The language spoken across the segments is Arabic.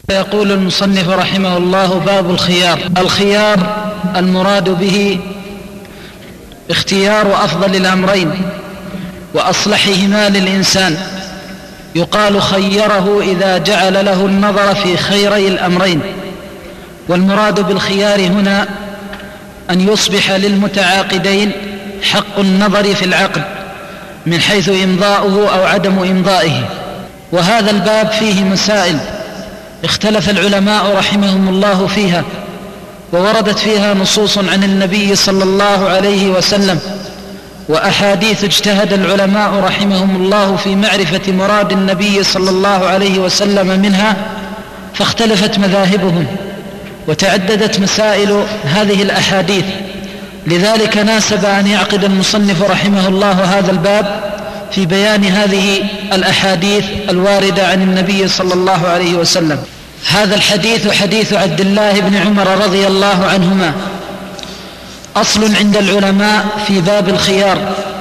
يقول المصنف رحمه الله: باب الخيار. الخيار المراد به اختيار أفضل الأمرين وأصلحهما للإنسان، يقال خيره إذا جعل له النظر في خيري الأمرين. والمراد بالخيار هنا أن يصبح للمتعاقدين حق النظر في العقد من حيث إمضاؤه أو عدم إمضائه. وهذا الباب فيه مسائل اختلف العلماء رحمهم الله فيها، ووردت فيها نصوص عن النبي صلى الله عليه وسلم وأحاديث اجتهد العلماء رحمهم الله في معرفة مراد النبي صلى الله عليه وسلم منها، فاختلفت مذاهبهم وتعددت مسائل هذه الأحاديث. لذلك ناسب أن يعقد المصنف رحمه الله هذا الباب في بيان هذه الأحاديث الواردة عن النبي صلى الله عليه وسلم. هذا الحديث حديث عبد الله بن عمر رضي الله عنهما، أصل عند العلماء في باب الخيار،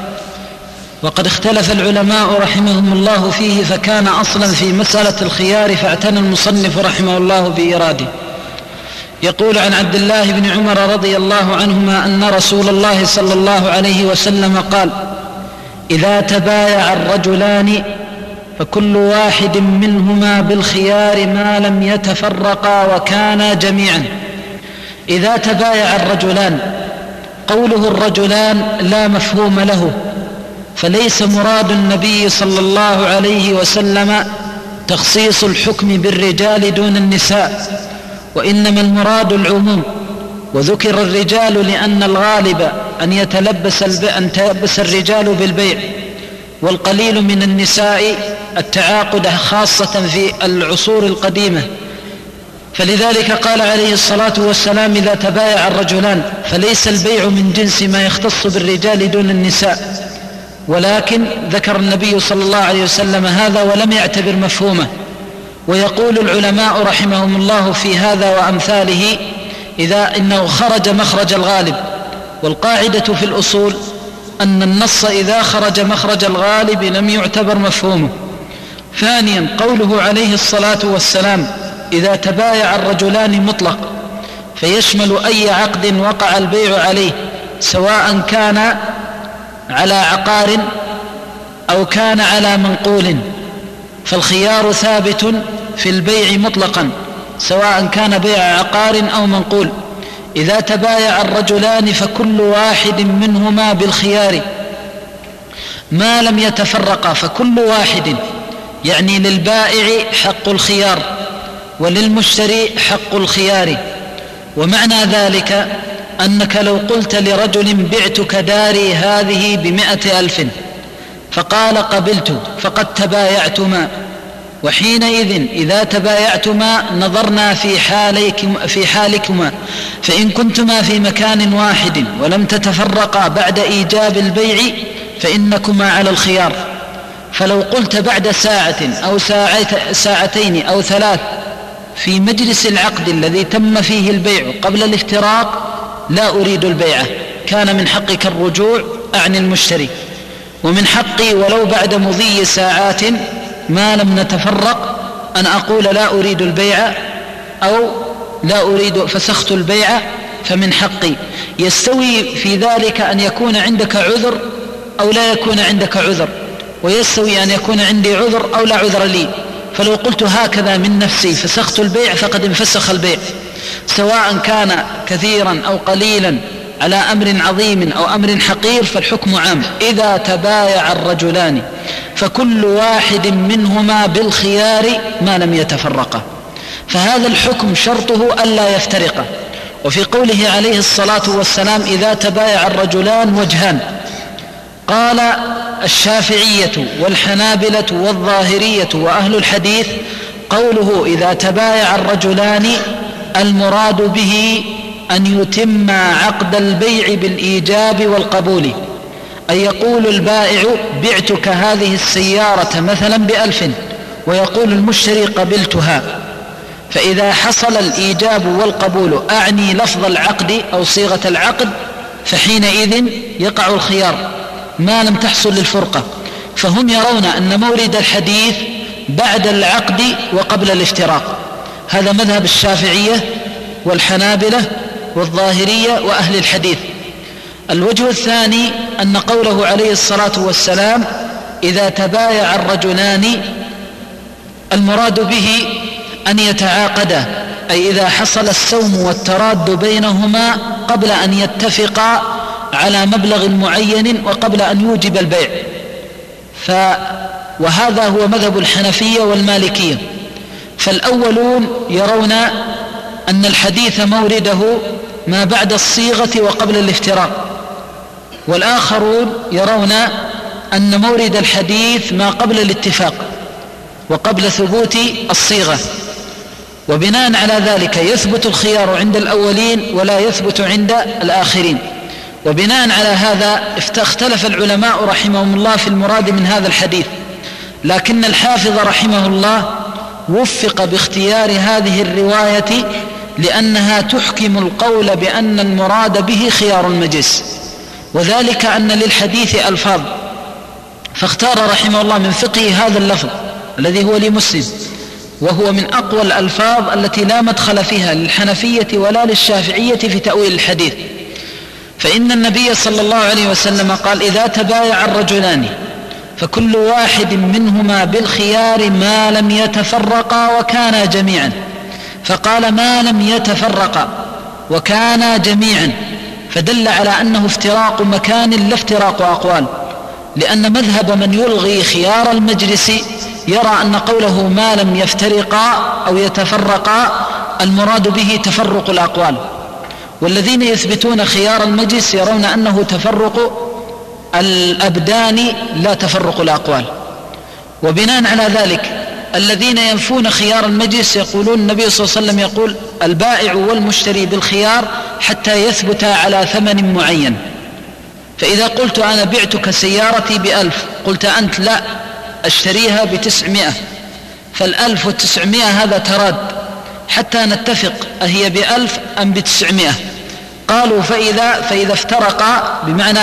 وقد اختلف العلماء رحمهم الله فيه، فكان أصلا في مسألة الخيار فاعتنى المصنف رحمه الله بإراده. يقول عن عبد الله بن عمر رضي الله عنهما أن رسول الله صلى الله عليه وسلم قال: إذا تبايع الرجلان فكل واحد منهما بالخيار ما لم يتفرقا وكانا جميعا. إذا تبايع الرجلان، قوله الرجلان لا مفهوم له، فليس مراد النبي صلى الله عليه وسلم تخصيص الحكم بالرجال دون النساء، وإنما المراد العموم. وذكر الرجال لأن الغالب أن يتلبس الرجال بالبيع، والقليل من النساء التعاقد، خاصة في العصور القديمة. فلذلك قال عليه الصلاة والسلام: إذا تبايع الرجلان، فليس البيع من جنس ما يختص بالرجال دون النساء، ولكن ذكر النبي صلى الله عليه وسلم هذا ولم يعتبر مفهومه. ويقول العلماء رحمهم الله في هذا وأمثاله إذا إنه خرج مخرج الغالب، والقاعدة في الأصول أن النص إذا خرج مخرج الغالب لم يعتبر مفهومه. ثانيا، قوله عليه الصلاة والسلام: إذا تبايع الرجلان مطلق، فيشمل أي عقد وقع البيع عليه، سواء كان على عقار أو كان على منقول، فالخيار ثابت في البيع مطلقا سواء كان بيع عقار أو منقول. إذا تبايع الرجلان فكل واحد منهما بالخيار ما لم يتفرقا، فكل واحد يعني للبائع حق الخيار وللمشتري حق الخيار. ومعنى ذلك أنك لو قلت لرجل: بعتك داري هذه ب100,000، فقال: قبلت، فقد تبايعتما. وحينئذ إذا تبايعتما نظرنا في حالكما، فإن كنتما في مكان واحد ولم تتفرقا بعد إيجاب البيع فإنكما على الخيار. فلو قلت بعد ساعة أو ساعتين أو 3 في مجلس العقد الذي تم فيه البيع قبل الافتراق: لا أريد البيعة، كان من حقك الرجوع أعني المشتري، ومن حقي ولو بعد مضي ساعات ما لم نتفرق أن أقول لا أريد البيعة أو لا أريد، فسخت البيعة، فمن حقي. يستوي في ذلك أن يكون عندك عذر أو لا يكون عندك عذر، ويستوي أن يكون عندي عذر أو لا عذر لي. فلو قلت هكذا من نفسي فسخت البيع فقد انفسخ البيع، سواء كان كثيرا أو قليلا، على أمر عظيم أو أمر حقير، فالحكم عام. إذا تبايع الرجلان فكل واحد منهما بالخيار ما لم يتفرقا، فهذا الحكم شرطه ألا يفترقا. وفي قوله عليه الصلاة والسلام: إذا تبايع الرجلان وجهان، قال الشافعية والحنابلة والظاهرية وأهل الحديث: قوله إذا تبايع الرجلان المراد به أن يتم عقد البيع بالإيجاب والقبول، أي يقول البائع: بعتك هذه السيارة مثلا ب1,000، ويقول المشتري: قبلتها. فإذا حصل الإيجاب والقبول، أعني لفظ العقد أو صيغة العقد، فحينئذ يقع الخيار ما لم تحصل الفرقة. فهم يرون أن مورد الحديث بعد العقد وقبل الافتراق، هذا مذهب الشافعية والحنابلة والظاهرية وأهل الحديث. الوجه الثاني أن قوله عليه الصلاة والسلام إذا تبايع الرجلان المراد به أن يتعاقدا، أي إذا حصل السوم والتراد بينهما قبل أن يتفقا على مبلغ معين وقبل أن يوجب البيع. وهذا هو مذهب الحنفية والمالكية. فالأولون يرون أن الحديث مورده ما بعد الصيغة وقبل الافتراق، والآخرون يرون أن مورد الحديث ما قبل الاتفاق وقبل ثبوت الصيغة، وبناء على ذلك يثبت الخيار عند الأولين ولا يثبت عند الآخرين. وبناء على هذا اختلف العلماء رحمهم الله في المراد من هذا الحديث، لكن الحافظ رحمه الله وفق باختيار هذه الرواية لأنها تحكم القول بأن المراد به خيار المجلس، وذلك أن للحديث ألفاظ، فاختار رحمه الله من فقه هذا اللفظ الذي هو لمسلم، وهو من أقوى الألفاظ التي لا مدخل فيها للحنفية ولا للشافعية في تأويل الحديث. فإن النبي صلى الله عليه وسلم قال إذا تبايع الرجلان فكل واحد منهما بالخيار ما لم يتفرقا وكانا جميعا، فقال ما لم يتفرقا وكانا جميعا، فدل على أنه افتراق مكان لا افتراق أقوال، لأن مذهب من يلغي خيار المجلس يرى أن قوله ما لم يفترقا أو يتفرقا المراد به تفرق الأقوال، والذين يثبتون خيار المجلس يرون أنه تفرق الأبدان لا تفرق الأقوال. وبناء على ذلك الذين ينفون خيار المجلس يقولون النبي صلى الله عليه وسلم يقول البائع والمشتري بالخيار حتى يثبت على ثمن معين. فإذا قلت أنا بعتك سيارتي ب1000، قلت أنت لا أشتريها ب900، فال1900 هذا تراد حتى نتفق أهي ب1000 أم ب900. قالوا فإذا افترقا بمعنى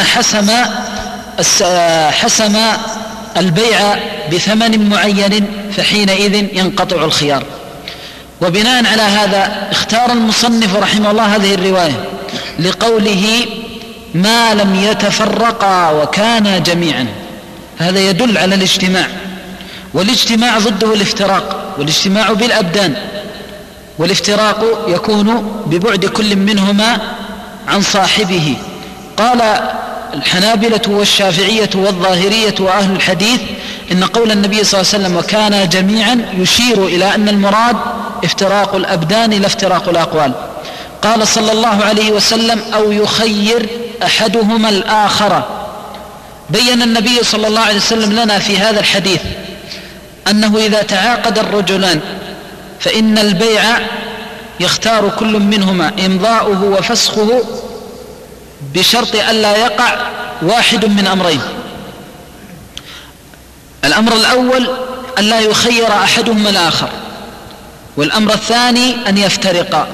حسم البيع بثمن معين فحينئذ ينقطع الخيار. وبناء على هذا اختار المصنف رحمه الله هذه الرواية لقوله ما لم يتفرقا وكانا جميعا، هذا يدل على الاجتماع، والاجتماع ضده الافتراق، والاجتماع بالأبدان، والافتراق يكون ببعد كل منهما عن صاحبه. قال الحنابلة والشافعية والظاهرية وأهل الحديث إن قول النبي صلى الله عليه وسلم وكان جميعا يشير إلى أن المراد افتراق الأبدان لا افتراق الأقوال. قال صلى الله عليه وسلم أو يخير أحدهما الآخر. بين النبي صلى الله عليه وسلم لنا في هذا الحديث أنه إذا تعاقد الرجلان فإن البيع يختار كل منهما إمضاؤه وفسخه بشرط ألا يقع واحد من أمرين. الأمر الأول ألا يخير أحدهما الآخر، والأمر الثاني أن يفترقا.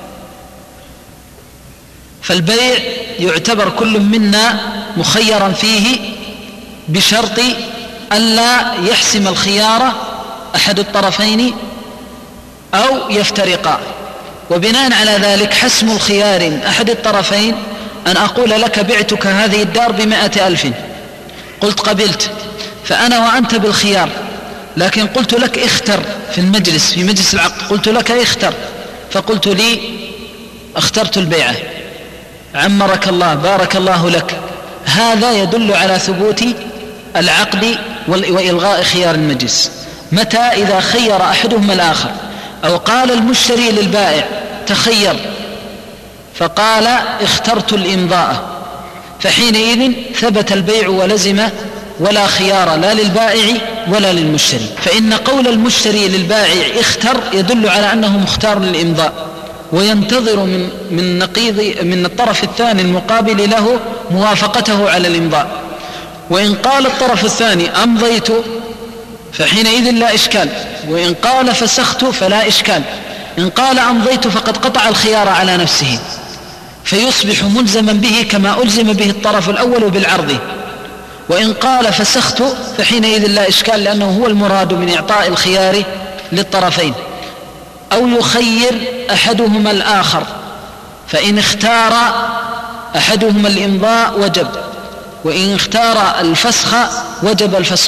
فالبيع يعتبر كل منا مخيرا فيه بشرط ألا يحسم الخيار أحد الطرفين أو يفترقا. وبناء على ذلك حسم الخيار أحد الطرفين أن أقول لك بعتك هذه الدار ب100,000، قلت قبلت، فأنا وأنت بالخيار، لكن قلت لك اختر في المجلس، في مجلس العقد قلت لك اختر، فقلت لي اخترت البيعة، عمرك الله بارك الله لك. هذا يدل على ثبوت العقد وإلغاء خيار المجلس. متى؟ إذا خير أحدهما الآخر، أو قال المشتري للبائع تخير فقال اخترت الإمضاء، فحينئذ ثبت البيع ولزم، ولا خيار لا للبائع ولا للمشتري. فإن قول المشتري للبائع اختر يدل على أنه مختار للإمضاء، وينتظر من الطرف الثاني المقابل له موافقته على الإمضاء. وإن قال الطرف الثاني أمضيت فحينئذ لا إشكال، وإن قال فسخت فلا إشكال. إن قال أمضيت فقد قطع الخيار على نفسه، فيصبح ملزما به كما ألزم به الطرف الأول بالعرض. وإن قال فسخت فحينئذ لا إشكال، لأنه هو المراد من إعطاء الخيار للطرفين. أو يخير أحدهما الآخر، فإن اختار أحدهما الإمضاء وجب، وإن اختار الفسخ وجب الفسخ.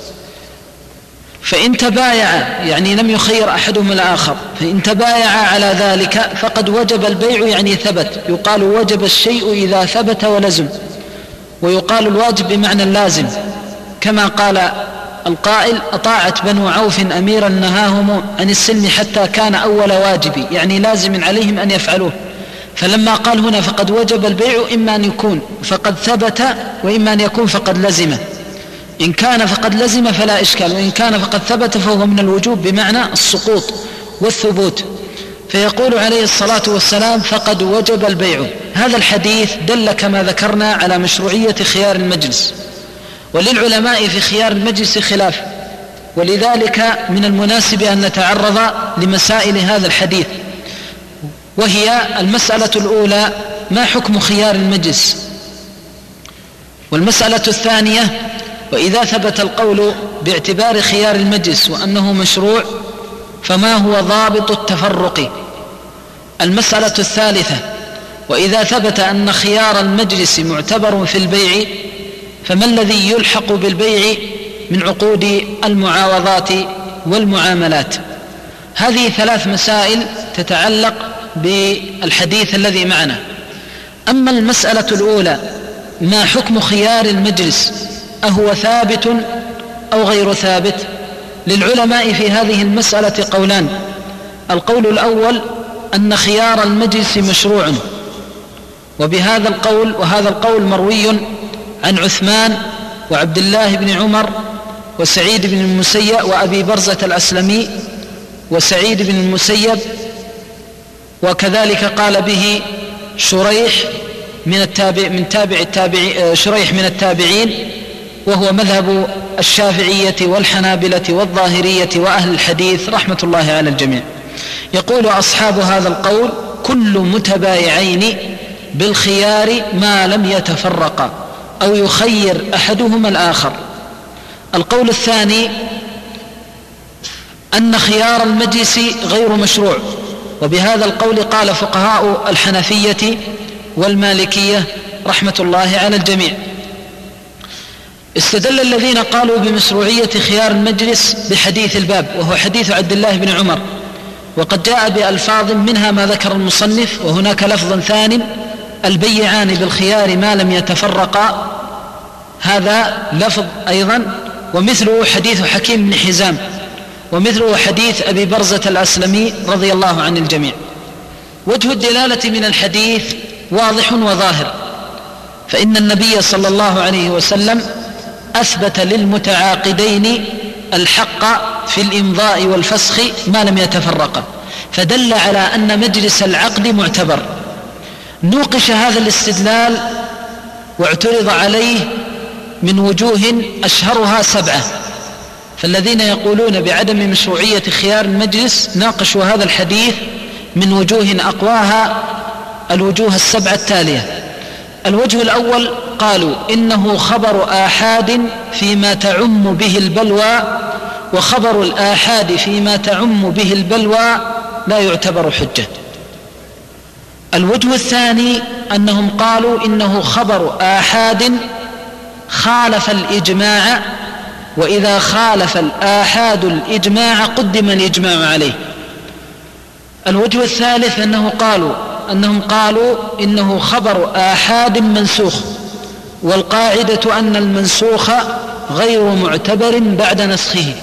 فإن تبايع يعني لم يخير أحدهما الآخر، فإن تبايع على ذلك فقد وجب البيع يعني ثبت. يقال وجب الشيء إذا ثبت ولزم، ويقال الواجب بمعنى اللازم، كما قال القائل: أطاعت بنو عوف أميرا نهاهم عن السلم حتى كان أول واجب، يعني لازم عليهم أن يفعلوه. فلما قال هنا فقد وجب البيع، إما أن يكون فقد ثبت، وإما أن يكون فقد لزم. إن كان فقد لزم فلا إشكال، وإن كان فقد ثبت فهو من الوجوب بمعنى السقوط والثبوت. فيقول عليه الصلاة والسلام: فقد وجب البيع. هذا الحديث دل كما ذكرنا على مشروعية خيار المجلس، وللعلماء في خيار المجلس خلاف، ولذلك من المناسب أن نتعرض لمسائل هذا الحديث. وهي المسألة الأولى: ما حكم خيار المجلس؟ والمسألة الثانية: وإذا ثبت القول باعتبار خيار المجلس وأنه مشروع فما هو ضابط التفرق؟ المسألة الثالثة: وإذا ثبت أن خيار المجلس معتبر في البيع فما الذي يلحق بالبيع من عقود المعاوضات والمعاملات؟ هذه 3 مسائل تتعلق بالحديث الذي معنا. أما المسألة الأولى: ما حكم خيار المجلس؟ أهو ثابت أو غير ثابت؟ للعلماء في هذه المسألة قولان. القول الأول أن خيار المجلس مشروع، وبهذا القول، وهذا القول مروي عن عثمان وعبد الله بن عمر وسعيد بن المسيب وأبي برزة الأسلمي وسعيد بن المسيب، وكذلك قال به شريح شريح من التابعين، وهو مذهب الشافعية والحنابلة والظاهرية وأهل الحديث رحمة الله على الجميع. يقول أصحاب هذا القول: كل متبايعين بالخيار ما لم يتفرقا أو يخير أحدهما الآخر. القول الثاني أن خيار المجلس غير مشروع، وبهذا القول قال فقهاء الحنفية والمالكية رحمة الله على الجميع. استدل الذين قالوا بمشروعية خيار المجلس بحديث الباب، وهو حديث عبد الله بن عمر، وقد جاء بألفاظ منها ما ذكر المصنف، وهناك لفظ ثاني: البيعان بالخيار ما لم يتفرقا، هذا لفظ أيضا. ومثله حديث حكيم بن حزام، ومثله حديث أبي برزة الأسلمي رضي الله عن الجميع. وجه الدلالة من الحديث واضح وظاهر، فإن النبي صلى الله عليه وسلم أثبت للمتعاقدين الحق في الإمضاء والفسخ ما لم يتفرقا، فدل على أن مجلس العقد معتبر. نوقش هذا الاستدلال واعترض عليه من وجوه أشهرها 7، فالذين يقولون بعدم مشروعية خيار المجلس ناقشوا هذا الحديث من وجوه أقواها الوجوه 7 التالية. الوجه الأول: قالوا إنه خبر آحاد فيما تعم به البلوى، وخبر الآحاد فيما تعم به البلوى لا يعتبر حجة. الوجه الثاني أنهم قالوا إنه خبر آحاد خالف الإجماع، وإذا خالف الآحاد الإجماع قدم الإجماع عليه. الوجه الثالث أنهم قالوا إنه خبر آحاد منسوخ، والقاعدة أن المنسوخ غير معتبر بعد نسخه.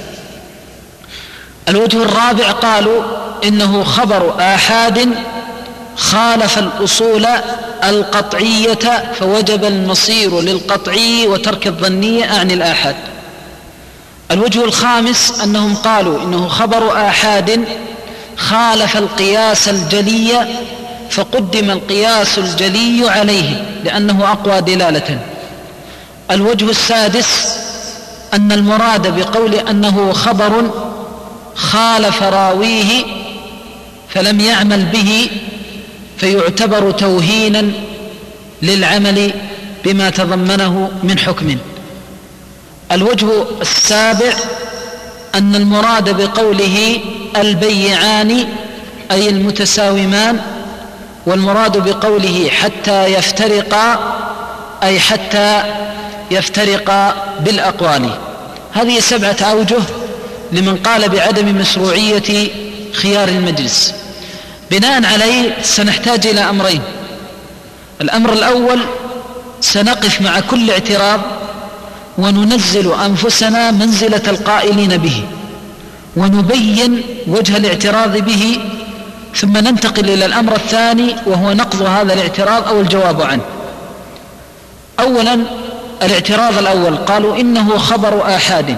الوجه الرابع قالوا إنه خبر آحاد خالف الأصول القطعية، فوجب المصير للقطعي وترك الظنية عن الآحاد. الوجه الخامس أنهم قالوا إنه خبر آحاد خالف القياس الجلي، فقدم القياس الجلي عليه لأنه أقوى دلالة. الوجه السادس أن المراد بقول أنه خبر خالف راويه فلم يعمل به فيعتبر توهينا للعمل بما تضمنه من حكم. الوجه السابع أن المراد بقوله البيعان أي المتساومان، والمراد بقوله حتى يفترقا أي حتى يفترقا بالأقوال. هذه 7 أوجه لمن قال بعدم مشروعية خيار المجلس. بناء عليه سنحتاج إلى أمرين. الأمر الأول، سنقف مع كل اعتراض وننزل أنفسنا منزلة القائلين به ونبين وجه الاعتراض به، ثم ننتقل إلى الأمر الثاني وهو نقض هذا الاعتراض أو الجواب عنه. أولا الاعتراض الأول، قالوا إنه خبر آحاد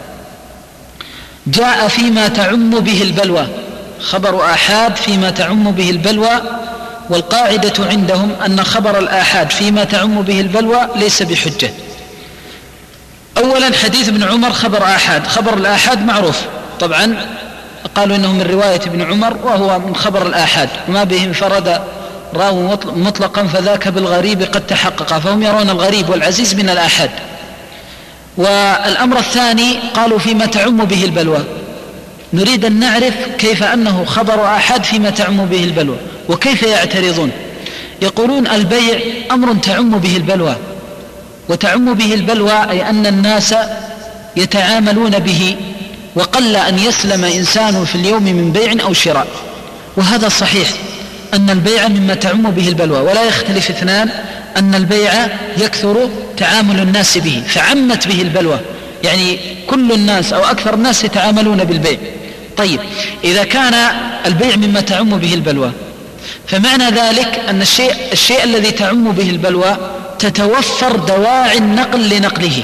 جاء فيما تعم به البلوى. خبر آحاد فيما تعم به البلوى، والقاعدة عندهم أن خبر الآحاد فيما تعم به البلوى ليس بحجة. أولا حديث ابن عمر خبر آحاد، خبر الآحاد معروف طبعا، قالوا إنه من رواية ابن عمر وهو من خبر الآحاد، ما به انفرد راو مطلقا فذاك بالغريب قد تحقق، فهم يرون الغريب والعزيز من الآحاد. والأمر الثاني قالوا فيما تعم به البلوى، نريد أن نعرف كيف أنه خبر آحاد فيما تعم به البلوى، وكيف يعترضون. يقولون البيع أمر تعم به البلوى، وتعم به البلوى أي أن الناس يتعاملون به، وقل أن يسلم إنسان في اليوم من بيع أو شراء. وهذا صحيح أن البيع مما تعم به البلوى، ولا يختلف اثنان أن البيع يكثر تعامل الناس به، فعمت به البلوى، يعني كل الناس أو أكثر الناس يتعاملون بالبيع. طيب إذا كان البيع مما تعم به البلوى، فمعنى ذلك أن الشيء الذي تعم به البلوى تتوفر دواعي النقل لنقله.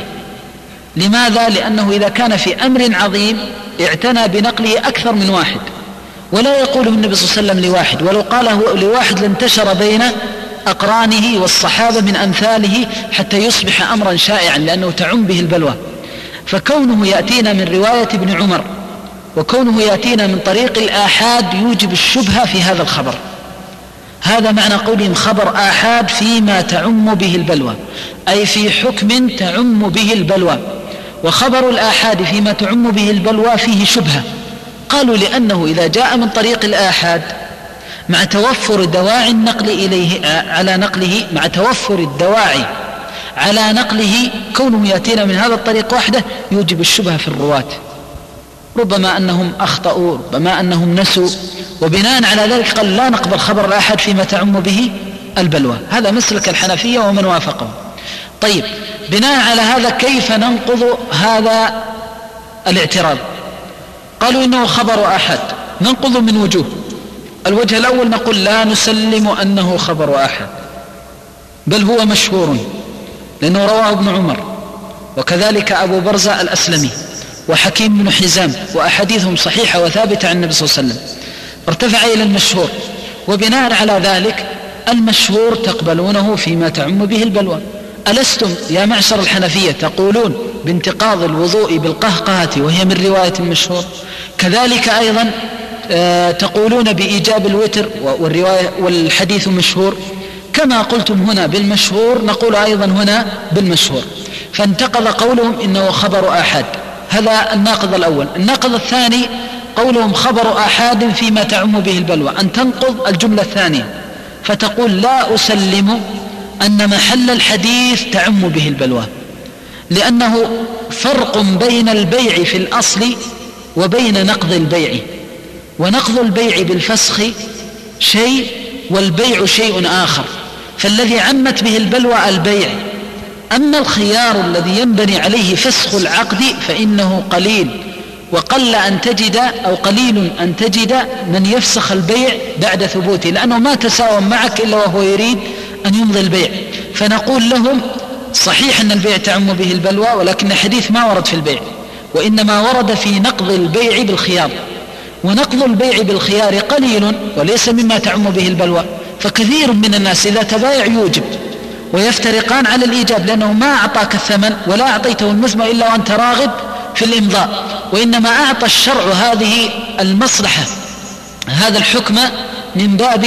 لماذا؟ لأنه إذا كان في أمر عظيم اعتنى بنقله أكثر من واحد، ولا يقوله النبي صلى الله عليه وسلم لواحد، ولو قاله لواحد لانتشر بين أقرانه والصحابة من أمثاله حتى يصبح أمرا شائعا، لأنه تعم به البلوى. فكونه يأتينا من رواية ابن عمر وكونه يأتينا من طريق الآحاد يوجب الشبهة في هذا الخبر. هذا معنى قولهم خبر آحاد فيما تعم به البلوى، أي في حكم تعم به البلوى. وخبر الآحاد فيما تعم به البلوى فيه شبهة، قالوا لأنه إذا جاء من طريق الآحاد مع توفر دواعي النقل إليه على نقله، مع توفر الدواعي على نقله، كونه يأتينا من هذا الطريق وحده يوجب الشبهة في الرواة، ربما أنهم أخطأوا، ربما أنهم نسوا، وبناء على ذلك قال لا نقبل خبر الآحاد فيما تعم به البلوى. هذا مسلك الحنفية ومن وافقه. طيب بناء على هذا كيف ننقض هذا الاعتراض؟ قالوا إنه خبر آحاد، ننقض من وجوه. الوجه الأول نقول لا نسلم أنه خبر آحاد، بل هو مشهور، لأنه رواه ابن عمر وكذلك أبو برزة الأسلمي وحكيم بن حزام، وأحاديثهم صحيحة وثابتة عن النبي صلى الله عليه وسلم، ارتفع إلى المشهور. وبناء على ذلك المشهور تقبلونه فيما تعم به البلوى. ألستم يا معشر الحنفية تقولون بانتقاض الوضوء بالقهقهة وهي من رواية المشهور؟ كذلك أيضا تقولون بإيجاب الوتر والحديث مشهور. كما قلتم هنا بالمشهور نقول أيضا هنا بالمشهور. فانتقض قولهم إنه خبر آحاد، هذا الناقض الأول. الناقض الثاني قولهم خبر آحاد فيما تعم به البلوى، أن تنقض الجملة الثانية فتقول لا أسلم أن محل الحديث تعم به البلوى، لأنه فرق بين البيع في الأصل وبين نقض البيع، ونقض البيع بالفسخ شيء والبيع شيء آخر. فالذي عمت به البلوى البيع، أما الخيار الذي ينبني عليه فسخ العقد فإنه قليل، وقل أن تجد أو قليل أن تجد من يفسخ البيع بعد ثبوته، لأنه ما تساوم معك إلا وهو يريد أن يمضي البيع. فنقول لهم صحيح أن البيع تعم به البلوى، ولكن الحديث ما ورد في البيع، وإنما ورد في نقض البيع بالخيار، ونقض البيع بالخيار قليل وليس مما تعم به البلوى. فكثير من الناس إذا تبايع يوجب، ويفترقان على الإيجاب، لأنه ما أعطاك الثمن ولا أعطيته المزمع إلا وأنت راغب في الإمضاء، وإنما أعطى الشرع هذه المصلحة، هذا الحكم من باب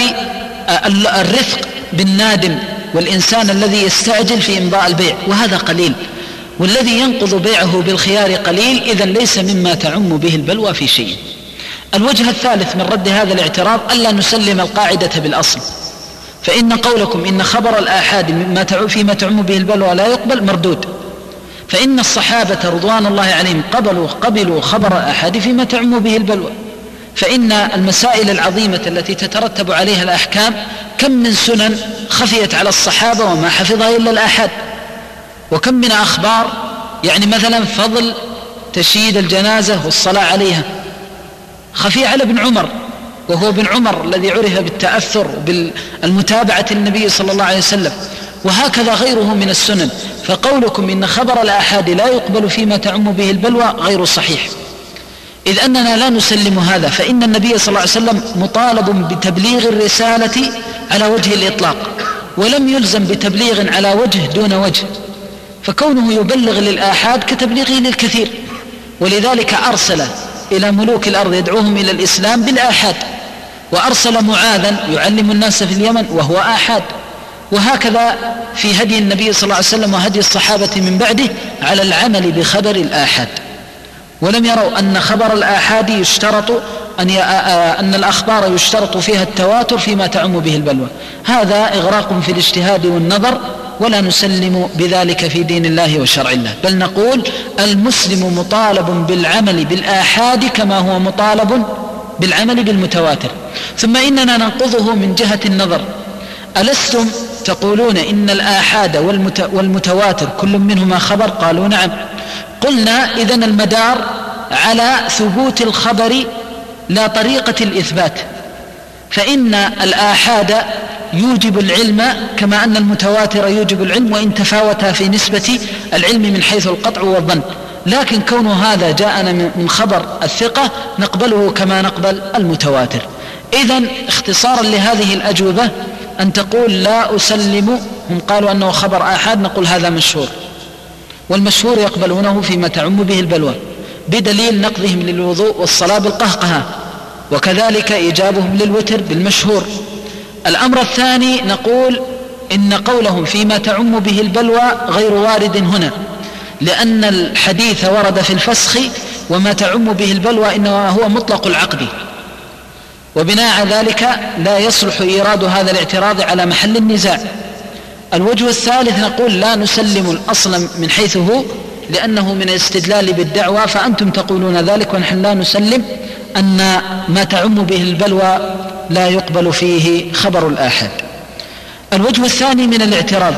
الرفق بالنادم والإنسان الذي يستعجل في إمضاء البيع، وهذا قليل. والذي ينقض بيعه بالخيار قليل، إذن ليس مما تعم به البلوى في شيء. الوجه الثالث من رد هذا الاعتراض ألا نسلم القاعدة بالأصل، فإن قولكم إن خبر الآحاد فيما تعم به البلوى لا يقبل مردود، فإن الصحابة رضوان الله عليهم قبلوا خبر الآحاد فيما تعم به البلوى، فإن المسائل العظيمة التي تترتب عليها الأحكام كم من سنن خفيت على الصحابة وما حفظها إلا الآحاد، وكم من أخبار يعني مثلا فضل تشييد الجنازة والصلاة عليها خفي على ابن عمر، وهو ابن عمر الذي عرف بالتأثر بالمتابعة النبي صلى الله عليه وسلم، وهكذا غيره من السنن. فقولكم إن خبر الآحاد لا يقبل فيما تعم به البلوى غير صحيح، إذ أننا لا نسلم هذا، فإن النبي صلى الله عليه وسلم مطالب بتبليغ الرسالة على وجه الإطلاق، ولم يلزم بتبليغ على وجه دون وجه، فكونه يبلغ للآحاد كتبليغه للكثير، ولذلك أرسل إلى ملوك الأرض يدعوهم إلى الإسلام بالآحاد، وأرسل معاذا يعلم الناس في اليمن وهو آحاد، وهكذا في هدي النبي صلى الله عليه وسلم وهدي الصحابة من بعده على العمل بخبر الآحاد، ولم يروا أن خبر الآحاد يشترط أن الأخبار يشترط فيها التواتر فيما تعم به البلوى. هذا إغراق في الاجتهاد والنظر، ولا نسلم بذلك في دين الله وشرع الله، بل نقول المسلم مطالب بالعمل بالآحاد كما هو مطالب بالعمل بالمتواتر. ثم إننا ننقضه من جهة النظر، ألستم تقولون إن الآحاد والمتواتر كل منهما خبر؟ قالوا نعم. قلنا إذن المدار على ثبوت الخبر لا طريقة الإثبات، فإن الآحاد يوجب العلم كما أن المتواتر يوجب العلم، وإن تفاوتا في نسبة العلم من حيث القطع والظن، لكن كون هذا جاءنا من خبر الثقة نقبله كما نقبل المتواتر. إذن اختصارا لهذه الأجوبة أن تقول لا أسلم، هم قالوا أنه خبر آحاد، نقول هذا مشهور، والمشهور يقبلونه فيما تعم به البلوى بدليل نقضهم للوضوء والصلاة بالقهقهة، وكذلك إيجابهم للوتر بالمشهور. الأمر الثاني نقول إن قولهم فيما تعم به البلوى غير وارد هنا، لأن الحديث ورد في الفسخ، وما تعم به البلوى إنما هو مطلق العقد، وبناء على ذلك لا يصلح إيراد هذا الاعتراض على محل النزاع. الوجه الثالث نقول لا نسلم الأصل من حيث هو، لأنه من الاستدلال بالدعوى، فأنتم تقولون ذلك ونحن لا نسلم أن ما تعم به البلوى لا يقبل فيه خبر الآحاد. الوجه الثاني من الاعتراض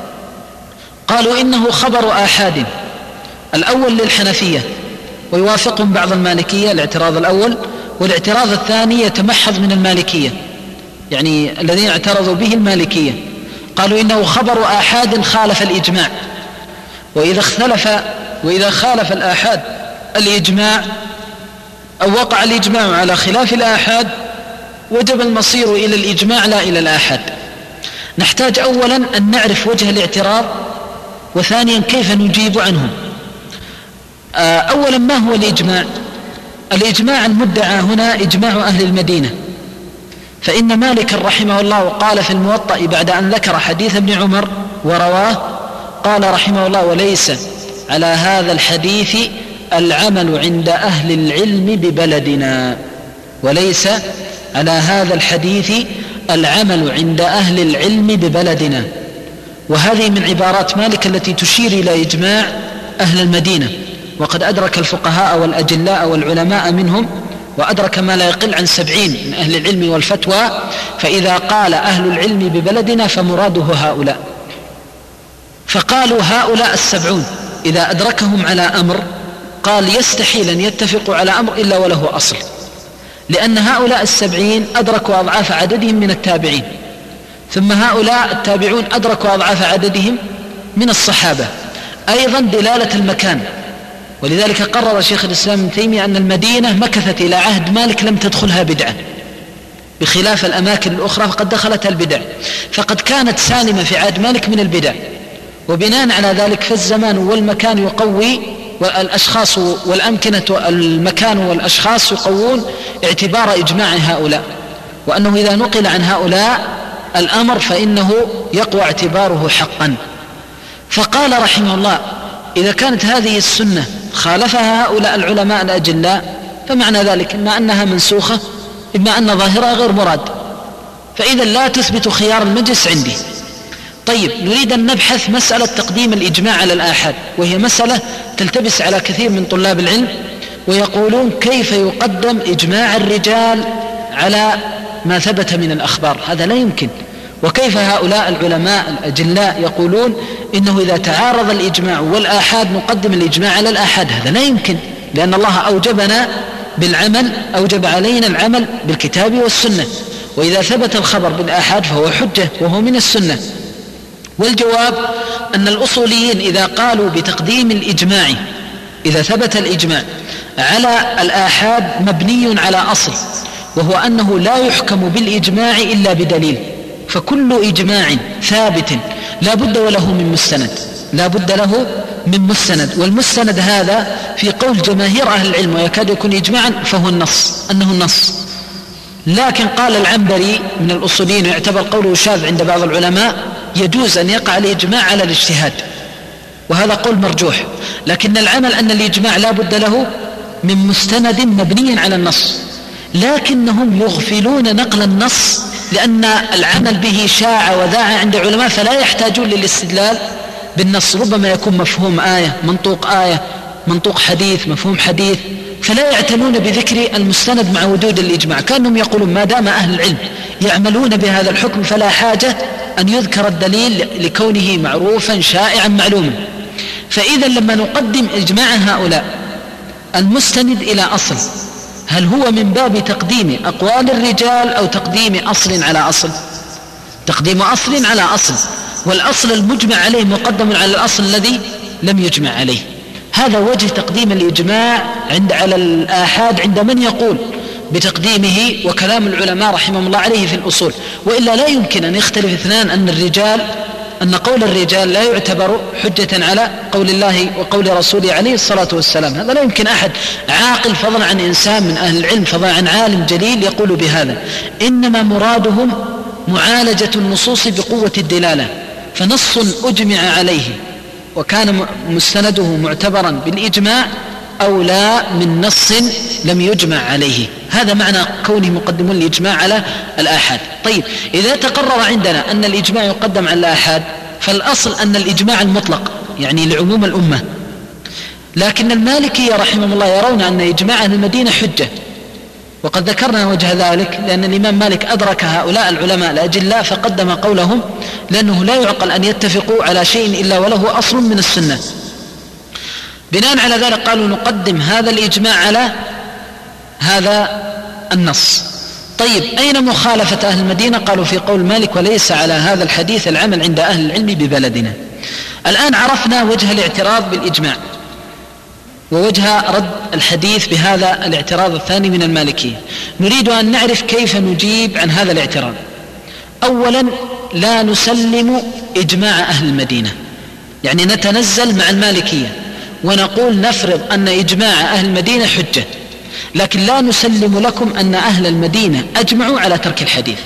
قالوا إنه خبر آحاد، الأول للحنفية ويوافقهم بعض المالكية، الاعتراض الأول، والاعتراض الثاني يتمحض من المالكية، يعني الذين اعترضوا به المالكية، قالوا إنه خبر آحاد خالف الإجماع، وإذا خالف الآحاد الإجماع أو وقع الإجماع على خلاف الآحاد وجب المصير إلى الإجماع لا إلى الآحاد. نحتاج أولا أن نعرف وجه الاعتراض، وثانيا كيف نجيب عنه. أولا ما هو الإجماع؟ الإجماع المدعى هنا إجماع أهل المدينة، فإن مالك رحمه الله قال في الموطأ بعد أن ذكر حديث ابن عمر ورواه، قال رحمه الله: وليس على هذا الحديث العمل عند أهل العلم ببلدنا. وليس على هذا الحديث العمل عند أهل العلم ببلدنا. وهذه من عبارات مالك التي تشير إلى إجماع أهل المدينة، وقد أدرك الفقهاء والأجلاء والعلماء منهم، وأدرك ما لا يقل عن 70 من أهل العلم والفتوى، فإذا قال أهل العلم ببلدنا فمراده هؤلاء. فقالوا هؤلاء 70 إذا أدركهم على أمر، قال يستحيل أن يتفقوا على أمر إلا وله أصل، لأن هؤلاء 70 أدركوا أضعاف عددهم من التابعين، ثم هؤلاء التابعون أدركوا أضعاف عددهم من الصحابة. أيضا دلالة المكان، ولذلك قرر شيخ الإسلام ابن تيمية أن المدينة مكثت إلى عهد مالك لم تدخلها بدعة، بخلاف الأماكن الأخرى فقد دخلتها البدع، فقد كانت سالمة في عهد مالك من البدع. وبناء على ذلك فالزمان والمكان يقوي، والأشخاص والأمكنة، المكان والأشخاص يقوون اعتبار إجماع هؤلاء، وأنه إذا نقل عن هؤلاء الأمر فإنه يقوى اعتباره حقا. فقال رحمه الله: إذا كانت هذه السنة خالفها هؤلاء العلماء الأجلاء فمعنى ذلك إما أنها منسوخة إما أن ظاهرها غير مراد، فإذا لا تثبت خيار المجلس عندي. طيب، نريد أن نبحث مسألة تقديم الإجماع على الآحاد، وهي مسألة تلتبس على كثير من طلاب العلم، ويقولون كيف يقدم إجماع الرجال على ما ثبت من الأخبار؟ هذا لا يمكن. وكيف هؤلاء العلماء الأجلاء يقولون إنه إذا تعارض الإجماع والآحاد نقدم الإجماع على الآحاد؟ هذا لا يمكن، لأن الله أوجبنا بالعمل، أوجب علينا العمل بالكتاب والسنة، وإذا ثبت الخبر بالآحاد فهو حجة وهو من السنة. والجواب أن الأصوليين إذا قالوا بتقديم الإجماع، إذا ثبت الإجماع على الآحاد، مبني على أصل، وهو أنه لا يحكم بالإجماع إلا بدليل. فكل إجماع ثابت لا بد وله من مستند، لا بد له من مستند، والمستند هذا في قول جماهير أهل العلم ويكاد يكون إجماعا فهو النص، أنه النص. لكن قال العنبري من الأصوليين، يعتبر قوله شاذ عند بعض العلماء، يجوز أن يقع الإجماع على الاجتهاد، وهذا قول مرجوح، لكن العمل أن الإجماع لا بد له من مستند مبني على النص، لكنهم يغفلون نقل النص لأن العمل به شاع وذاع عند العلماء، فلا يحتاجون للاستدلال بالنص، ربما يكون مفهوم آية، منطوق حديث، مفهوم حديث، فلا يعتنون بذكر المستند مع وجود الإجماع. كانهم يقولون ما دام أهل العلم يعملون بهذا الحكم فلا حاجة أن يذكر الدليل لكونه معروفا شائعا معلوما. فإذا لما نقدم إجماع هؤلاء المستند إلى أصل، هل هو من باب تقديم أقوال الرجال أو تقديم أصل على أصل؟ تقديم أصل على أصل، والأصل المجمع عليه مقدم على الأصل الذي لم يجمع عليه. هذا وجه تقديم الإجماع على الآحاد عند من يقول بتقديمه، وكلام العلماء رحمهم الله عليه في الأصول. وإلا لا يمكن أن يختلف اثنان أن قول الرجال لا يعتبر حجة على قول الله وقول رسوله عليه الصلاة والسلام. هذا لا يمكن أحد عاقل، فضلا عن إنسان من أهل العلم، فضلا عن عالم جليل، يقول بهذا. إنما مرادهم معالجة النصوص بقوة الدلالة، فنص أجمع عليه وكان مستنده معتبرا بالإجماع أولى من نص لم يجمع عليه. هذا معنى كونه مقدمون الإجماع على الآحاد. طيب، إذا تقرر عندنا أن الإجماع يقدم على الآحاد، فالأصل أن الإجماع المطلق يعني لعموم الأمة، لكن المالكية رحمهم الله يرون أن إجماع أهل المدينة حجة، وقد ذكرنا وجه ذلك لأن الإمام مالك أدرك هؤلاء العلماء الأجلاء فقدم قولهم، لأنه لا يعقل أن يتفقوا على شيء إلا وله أصل من السنة. بناء على ذلك قالوا نقدم هذا الإجماع على هذا النص. طيب، أين مخالفة أهل المدينة؟ قالوا في قول مالك وليس على هذا الحديث العمل عند أهل العلم ببلدنا. الآن عرفنا وجه الاعتراض بالإجماع ووجه رد الحديث بهذا الاعتراض الثاني من المالكية. نريد أن نعرف كيف نجيب عن هذا الاعتراض. أولا، لا نسلم إجماع أهل المدينة، يعني نتنزل مع المالكية ونقول نفرض أن إجماع أهل المدينة حجة، لكن لا نسلم لكم أن أهل المدينة أجمعوا على ترك الحديث.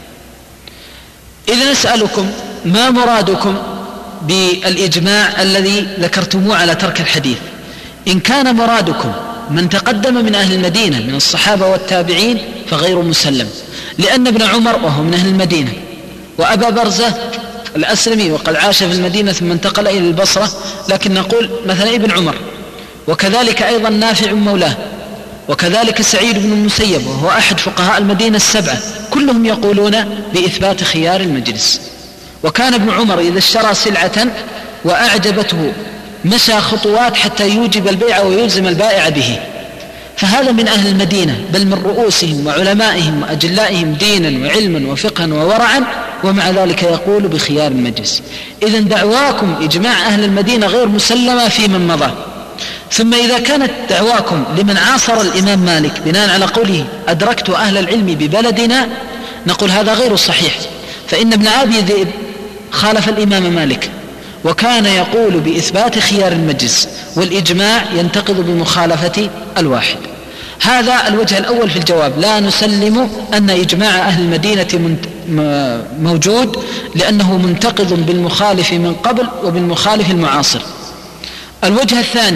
إذا نسألكم ما مرادكم بالإجماع الذي ذكرتموه على ترك الحديث؟ إن كان مرادكم من تقدم من أهل المدينة من الصحابة والتابعين فغير مسلم، لأن ابن عمر وهو من أهل المدينة، وأبا برزة الأسلمي وقد عاش في المدينة ثم انتقل إلى البصرة، لكن نقول مثلا ابن عمر، وكذلك أيضا نافع مولاه، وكذلك سعيد بن المسيب وهو أحد فقهاء المدينة السبعة، كلهم يقولون بإثبات خيار المجلس. وكان ابن عمر إذا اشترى سلعة وأعجبته مشى خطوات حتى يوجب البيع ويلزم البائع به، فهذا من أهل المدينة، بل من رؤوسهم وعلمائهم وأجلائهم دينا وعلما وفقها وورعا، ومع ذلك يقول بخيار المجلس. إذن دعواكم إجماع أهل المدينة غير مسلمة في من مضى. ثم إذا كانت دعواكم لمن عاصر الإمام مالك بناء على قوله أدركت أهل العلم ببلدنا، نقول هذا غير صحيح، فإن ابن أبي ذئب خالف الإمام مالك وكان يقول بإثبات خيار المجلس، والإجماع ينتقض بمخالفة الواحد. هذا الوجه الأول في الجواب، لا نسلم أن إجماع أهل المدينة موجود، لأنه منتقض بالمخالف من قبل وبالمخالف المعاصر. الوجه الثاني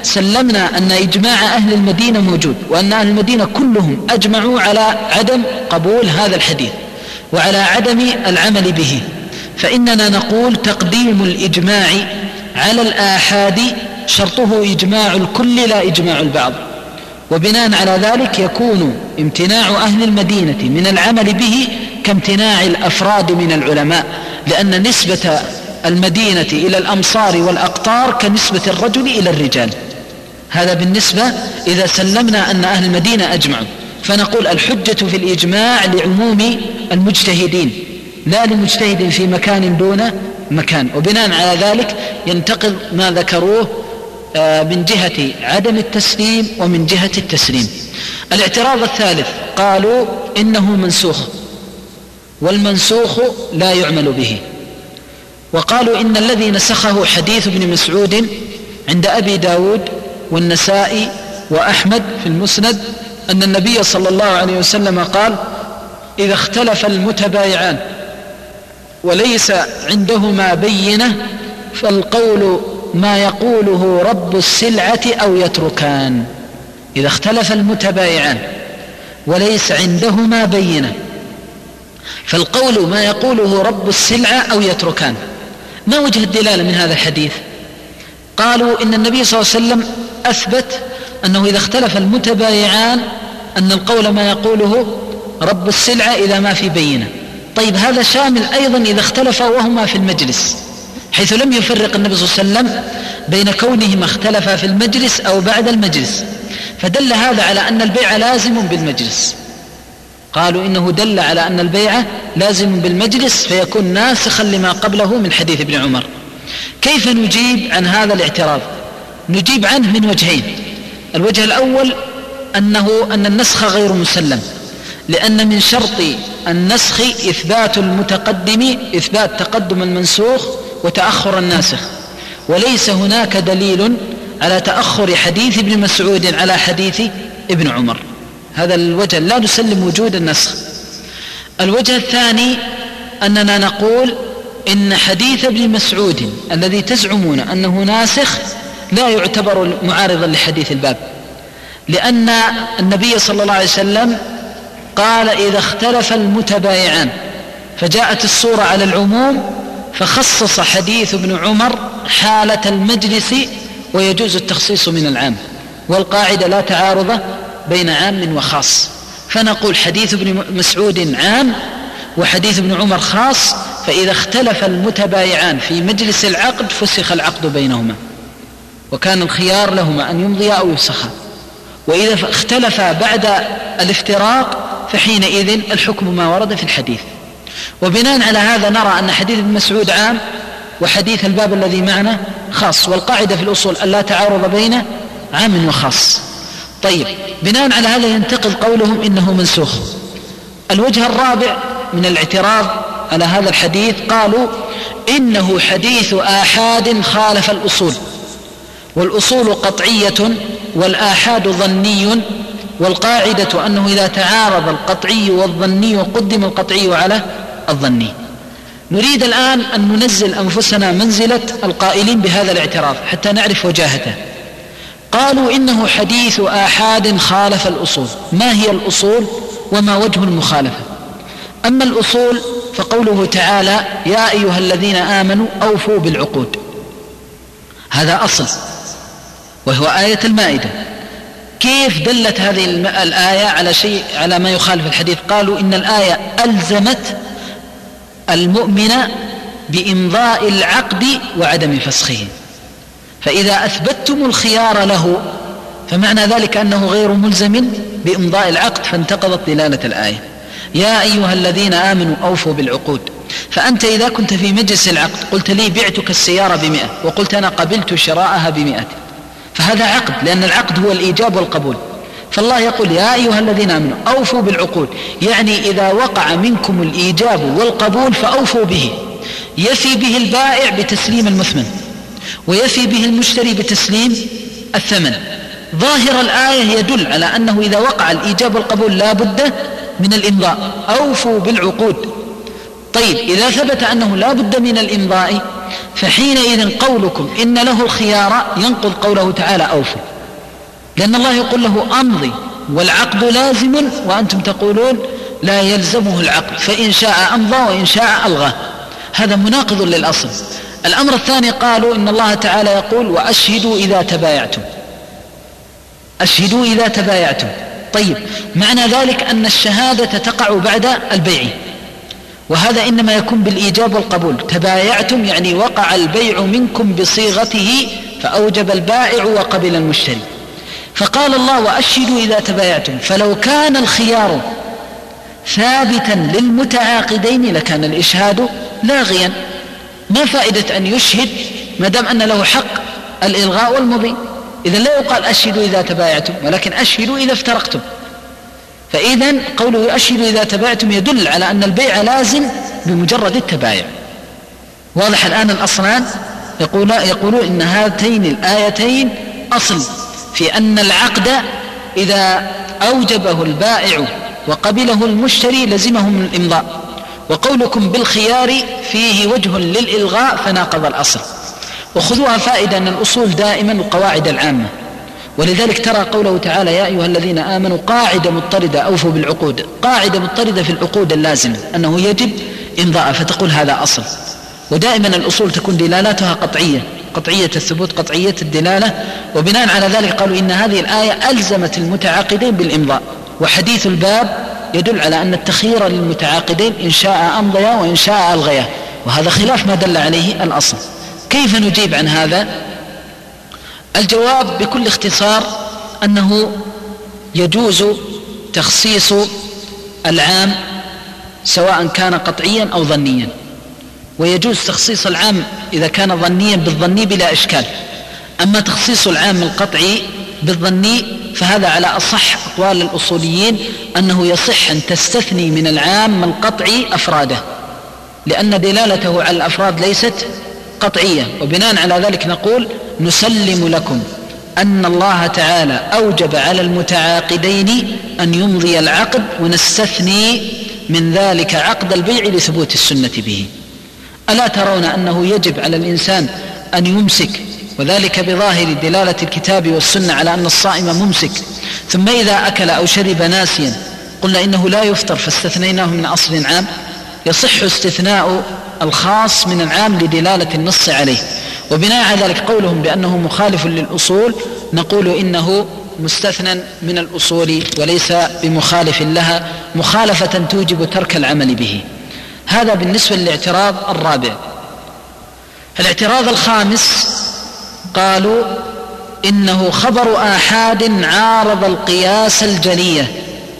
سلمنا أن إجماع أهل المدينة موجود، وأن أهل المدينة كلهم أجمعوا على عدم قبول هذا الحديث وعلى عدم العمل به، فإننا نقول تقديم الإجماع على الآحاد شرطه إجماع الكل لا إجماع البعض، وبناء على ذلك يكون امتناع أهل المدينة من العمل به كامتناع الأفراد من العلماء، لأن نسبة المدينة إلى الأمصار والأقطار كنسبة الرجل إلى الرجال. هذا بالنسبة إذا سلمنا أن أهل المدينة أجمعوا، فنقول الحجة في الإجماع لعموم المجتهدين لا لمجتهد في مكان دون مكان. وبناء على ذلك ينتقض ما ذكروه من جهة عدم التسليم ومن جهة التسليم. الاعتراض الثالث قالوا إنه منسوخ، والمنسوخ لا يعمل به، وقالوا إن الذي نسخه حديث ابن مسعود عند أبي داود والنسائي وأحمد في المسند أن النبي صلى الله عليه وسلم قال: إذا اختلف المتبايعان وليس عندهما بينة فالقول ما يقوله رب السلعة أو يتركان. إذا اختلف المتبايعان وليس عندهما بينة فالقول ما يقوله رب السلعة أو يتركان. ما وجه الدلالة من هذا الحديث؟ قالوا إن النبي صلى الله عليه وسلم أثبت أنه إذا اختلف المتبايعان أن القول ما يقوله رب السلعة إذا ما في بينة. طيب هذا شامل أيضا إذا اختلفا وهما في المجلس، حيث لم يفرق النبي صلى الله عليه وسلم بين كونهما اختلفا في المجلس أو بعد المجلس، فدل هذا على أن البيع لازم بالمجلس. قالوا إنه دل على أن البيع لازم بالمجلس فيكون ناسخا لما قبله من حديث ابن عمر. كيف نجيب عن هذا الاعتراض؟ نجيب عنه من وجهين. الوجه الأول أن النسخ غير مسلم، لأن من شرط النسخ إثبات المتقدم، إثبات تقدم المنسوخ وتأخر الناسخ، وليس هناك دليل على تأخر حديث ابن مسعود على حديث ابن عمر. هذا الوجه لا نسلم وجود النسخ. الوجه الثاني أننا نقول إن حديث ابن مسعود الذي تزعمون أنه ناسخ لا يعتبر معارضا لحديث الباب، لأن النبي صلى الله عليه وسلم قال: إذا اختلف المتبايعان، فجاءت الصورة على العموم فخصص حديث ابن عمر حالة المجلس، ويجوز التخصيص من العام، والقاعدة لا تعارض بين عام وخاص. فنقول حديث ابن مسعود عام وحديث ابن عمر خاص، فإذا اختلف المتبايعان في مجلس العقد فسخ العقد بينهما، وكان الخيار لهما أن يمضيا أو يفسخا. وإذا اختلفا بعد الافتراق فحينئذ الحكم ما ورد في الحديث. وبناء على هذا نرى أن حديث ابن مسعود عام وحديث الباب الذي معنا خاص، والقاعدة في الأصول ألا تعارض بين عام وخاص. طيب، بناء على هذا ينتقض قولهم إنه منسوخ. الوجه الرابع من الاعتراض على هذا الحديث قالوا إنه حديث آحاد خالف الأصول، والأصول قطعية والآحاد ظني، والقاعدة أنه إذا تعارض القطعي والظني قدم القطعي على الظني. نريد الآن أن ننزل أنفسنا منزلة القائلين بهذا الاعتراض حتى نعرف وجاهته. قالوا إنه حديث آحاد خالف الأصول. ما هي الأصول وما وجه المخالفة؟ أما الأصول فقوله تعالى: يا أيها الذين آمنوا أوفوا بالعقود، هذا أصل وهو آية المائدة. كيف دلت هذه الآية على شيء على ما يخالف الحديث؟ قالوا إن الآية ألزمت المؤمن بإمضاء العقد وعدم فسخه، فإذا أثبتتم الخيار له فمعنى ذلك أنه غير ملزم بإمضاء العقد، فانتقضت دلالة الآية. يا أيها الذين آمنوا أوفوا بالعقود. فأنت إذا كنت في مجلس العقد قلت لي بعتك السيارة ب100 وقلت أنا قبلت شراءها ب100، فهذا عقد، لأن العقد هو الإيجاب والقبول. فالله يقول: يا أيها الذين آمنوا أوفوا بالعقود، يعني إذا وقع منكم الإيجاب والقبول فأوفوا به. يفي به البائع بتسليم المثمن، ويفي به المشتري بتسليم الثمن. ظاهر الآية يدل على أنه إذا وقع الإيجاب والقبول لا بد من الإمضاء. أوفوا بالعقود. طيب، إذا ثبت أنه لا بد من الإمضاء فحينئذ قولكم إن له الخيار ينقض قوله تعالى أوفوا، لأن الله يقول له أمضي والعقد لازم، وأنتم تقولون لا يلزمه العقد، فإن شاء أمضى وإن شاء ألغى، هذا مناقض للأصل. الأمر الثاني قالوا إن الله تعالى يقول وأشهدوا إذا تبايعتم، أشهدوا إذا تبايعتم. طيب، معنى ذلك أن الشهادة تقع بعد البيع، وهذا إنما يكون بالإيجاب والقبول. تبايعتم يعني وقع البيع منكم بصيغته فأوجب البائع وقبل المشتري. فقال الله وأشهدوا إذا تبايعتم، فلو كان الخيار ثابتا للمتعاقدين لكان الإشهاد لاغيا، ما فائدة أن يشهد ما دام أن له حق الإلغاء والمضي؟ إذا لا يقال أشهدوا إذا تبايعتم، ولكن أشهدوا إذا افترقتم. فإذا قوله أشهدوا إذا تبايعتم يدل على أن البيع لازم بمجرد التبايع. واضح الآن الأصلان؟ يقولون إن هاتين الآيتين أصل في أن العقد إذا أوجبه البائع وقبله المشتري لزمهم الإمضاء، وقولكم بالخيار فيه وجه للإلغاء فناقض الأصل. وخذوها فائدة أن الأصول دائما القواعد العامة، ولذلك ترى قوله تعالى يا أيها الذين آمنوا قاعدة مضطردة أوفوا بالعقود، قاعدة مضطردة في العقود اللازمة أنه يجب إمضاء، فتقول هذا أصل. ودائما الأصول تكون دلالاتها قطعية، قطعية الثبوت قطعية الدلالة، وبناء على ذلك قالوا إن هذه الآية ألزمت المتعاقدين بالإمضاء. وحديث الباب يدل على أن التخيير للمتعاقدين إن شاء أمضيا وإن شاء ألغيا، وهذا خلاف ما دل عليه الأصل. كيف نجيب عن هذا؟ الجواب بكل اختصار أنه يجوز تخصيص العام سواء كان قطعيا أو ظنيا، ويجوز تخصيص العام إذا كان ظنيا بالظني بلا إشكال. أما تخصيص العام القطعي بالظني فهذا على أصح أقوال الأصوليين أنه يصح أن تستثني من العام القطعي أفراده، لأن دلالته على الأفراد ليست قطعية. وبناء على ذلك نقول نسلم لكم أن الله تعالى أوجب على المتعاقدين أن يمضي العقد، ونستثني من ذلك عقد البيع لثبوت السنة به. ألا ترون أنه يجب على الإنسان أن يمسك، وذلك بظاهر دلالة الكتاب والسنة على أن الصائم ممسك، ثم إذا أكل أو شرب ناسيا قلنا إنه لا يفطر فاستثنيناه من أصل عام؟ يصح استثناء الخاص من العام لدلالة النص عليه. وبناء على ذلك قولهم بأنه مخالف للأصول نقول إنه مستثنى من الأصول وليس بمخالف لها مخالفة توجب ترك العمل به. هذا بالنسبة للاعتراض الرابع. الاعتراض الخامس قالوا إنه خبر آحاد عارض القياس الجلية،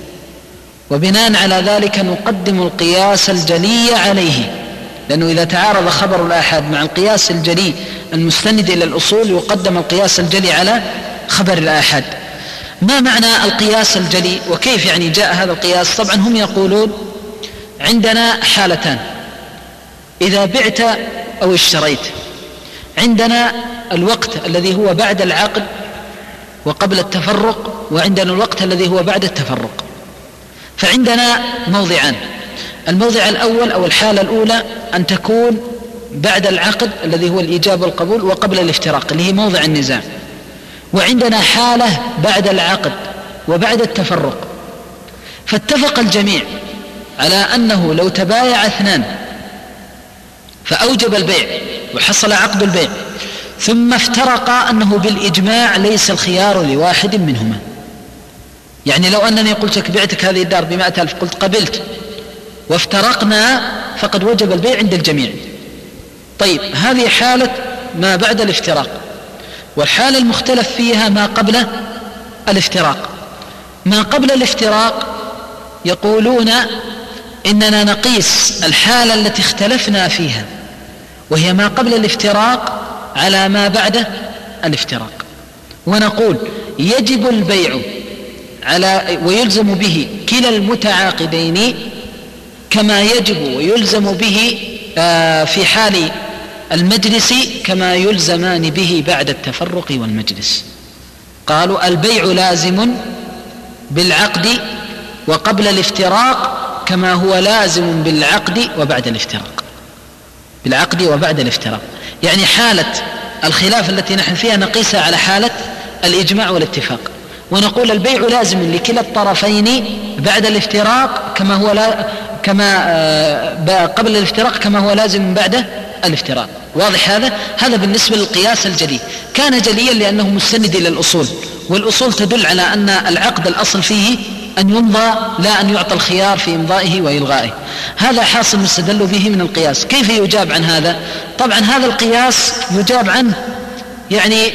وبناء على ذلك نقدم القياس الجلي عليه، لأنه إذا تعارض خبر الآحاد مع القياس الجلي المستند إلى الأصول يقدم القياس الجلي على خبر الآحاد. ما معنى القياس الجلي وكيف يعني جاء هذا القياس؟ طبعا هم يقولون عندنا حالتان إذا بعت أو اشتريت. عندنا الوقت الذي هو بعد العقد وقبل التفرق، وعندنا الوقت الذي هو بعد التفرق. فعندنا موضعان، الموضع الأول أو الحالة الأولى أن تكون بعد العقد الذي هو الإيجاب والقبول وقبل الافتراق اللي هي موضع النزاع، وعندنا حالة بعد العقد وبعد التفرق. فاتفق الجميع على أنه لو تبايع اثنان فأوجب البيع وحصل عقد البيع ثم افترقا أنه بالإجماع ليس الخيار لواحد منهما. يعني لو أنني قلت لك بعتك هذه الدار ب100,000 قلت قبلت وافترقنا فقد وجب البيع عند الجميع. طيب هذه حالة ما بعد الافتراق، والحالة المختلف فيها ما قبل الافتراق. ما قبل الافتراق يقولون إننا نقيس الحالة التي اختلفنا فيها وهي ما قبل الافتراق على ما بعد الافتراق، ونقول يجب البيع على ويلزم به كلا المتعاقدين كما يجب ويلزم به في حال المجلس كما يلزمان به بعد التفرق والمجلس. قالوا البيع لازم بالعقد وقبل الافتراق كما هو لازم بالعقد وبعد الافتراق، بالعقد وبعد الافتراق. يعني حالة الخلاف التي نحن فيها نقيسها على حالة الإجماع والاتفاق، ونقول البيع لازم لكلا الطرفين بعد الافتراق كما قبل الافتراق كما هو لازم بعد الافتراق. واضح هذا بالنسبة للقياس الجلي. كان جليا لأنه مستند إلى الأصول، والأصول تدل على أن العقد الأصل فيه أن يمضى لا أن يعطى الخيار في إمضائه وإلغائه. هذا حاصل مستدل به من القياس. كيف يجاب عن هذا؟ طبعا هذا القياس يجاب عنه يعني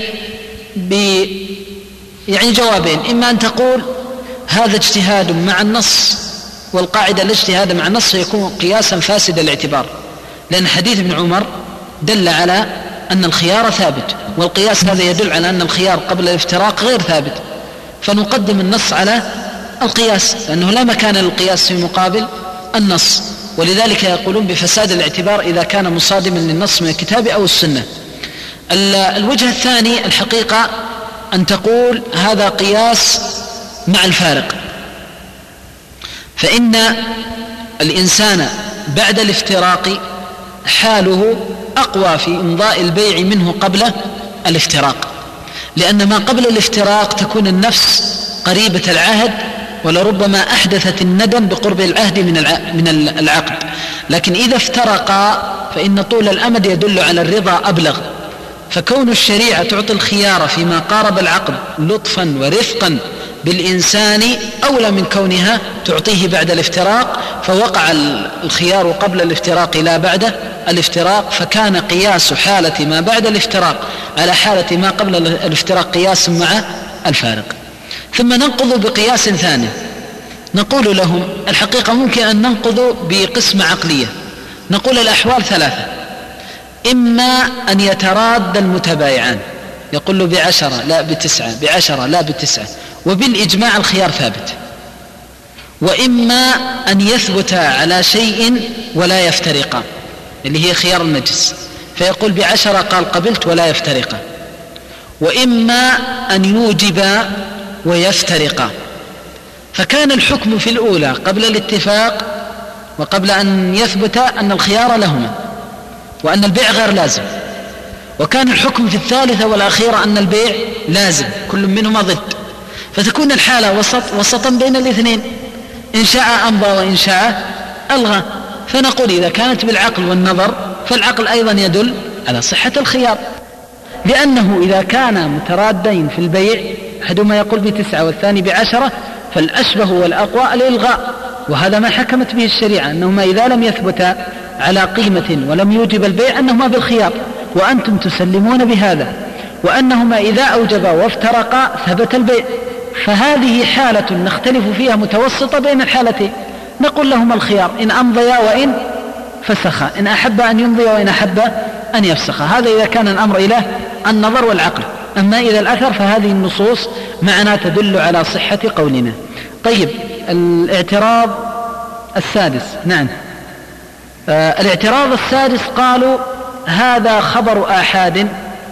جوابين: إما أن تقول هذا اجتهاد مع النص، والقاعدة الاجتهاد مع النص يكون قياسا فاسد الاعتبار، لأن حديث ابن عمر دل على أن الخيار ثابت، والقياس هذا يدل على أن الخيار قبل الافتراق غير ثابت، فنقدم النص على القياس لأنه لا مكان للقياس في مقابل النص. ولذلك يقولون بفساد الاعتبار إذا كان مصادما للنص من الكتاب أو السنة. الوجه الثاني الحقيقة أن تقول هذا قياس مع الفارق، فإن الإنسان بعد الافتراق حاله أقوى في إمضاء البيع منه قبل الافتراق، لأن ما قبل الافتراق تكون النفس قريبة العهد ولربما أحدثت الندم بقرب العهد من العقد، لكن إذا افترقا فإن طول الأمد يدل على الرضا أبلغ. فكون الشريعة تعطي الخيار فيما قارب العقد لطفا ورفقا بالإنسان أولى من كونها تعطيه بعد الافتراق، فوقع الخيار قبل الافتراق لا بعد الافتراق، فكان قياس حالة ما بعد الافتراق على حالة ما قبل الافتراق قياس مع الفارق. ثم ننقض بقياس ثاني، نقول لهم الحقيقة ممكن أن ننقض بقسمة عقلية، نقول الأحوال ثلاثة: إما أن يتراد المتبايعان، يقول له ب10 لا ب9، ب10 لا ب9، وبالإجماع الخيار ثابت، وإما أن يثبت على شيء ولا يفترقا، اللي هي خيار المجلس، فيقول ب10 قال قبلت ولا يفترقا، وإما أن يوجب ويفترقا. فكان الحكم في الأولى قبل الاتفاق وقبل أن يثبت أن الخيار لهما وأن البيع غير لازم، وكان الحكم في الثالثة والأخيرة أن البيع لازم، كل منهما ضد، فتكون الحالة وسطا بين الاثنين، إن شاء أمضى وإن شاء ألغى. فنقول إذا كانت بالعقل والنظر فالعقل أيضا يدل على صحة الخيار، لأنه إذا كان مترادين في البيع أحدهما يقول ب9 والثاني ب10 فالأشبه والأقوى الإلغاء، وهذا ما حكمت به الشريعة، أنهما إذا لم يثبتا على قيمة ولم يوجب البيع أنهما بالخيار، وأنتم تسلمون بهذا، وأنهما إذا أوجبا وافترقا ثبت البيع. فهذه حالة نختلف فيها متوسطة بين الحالتين، نقول لهما الخيار إن أمضيا وإن فسخا، إن أحب أن يمضي وإن أحب أن يفسخ. هذا إذا كان الأمر إلى النظر والعقل. أما إذا الأثر فهذه النصوص معنا تدل على صحة قولنا. طيب، الاعتراض السادس. نعم، الاعتراض السادس قالوا هذا خبر آحاد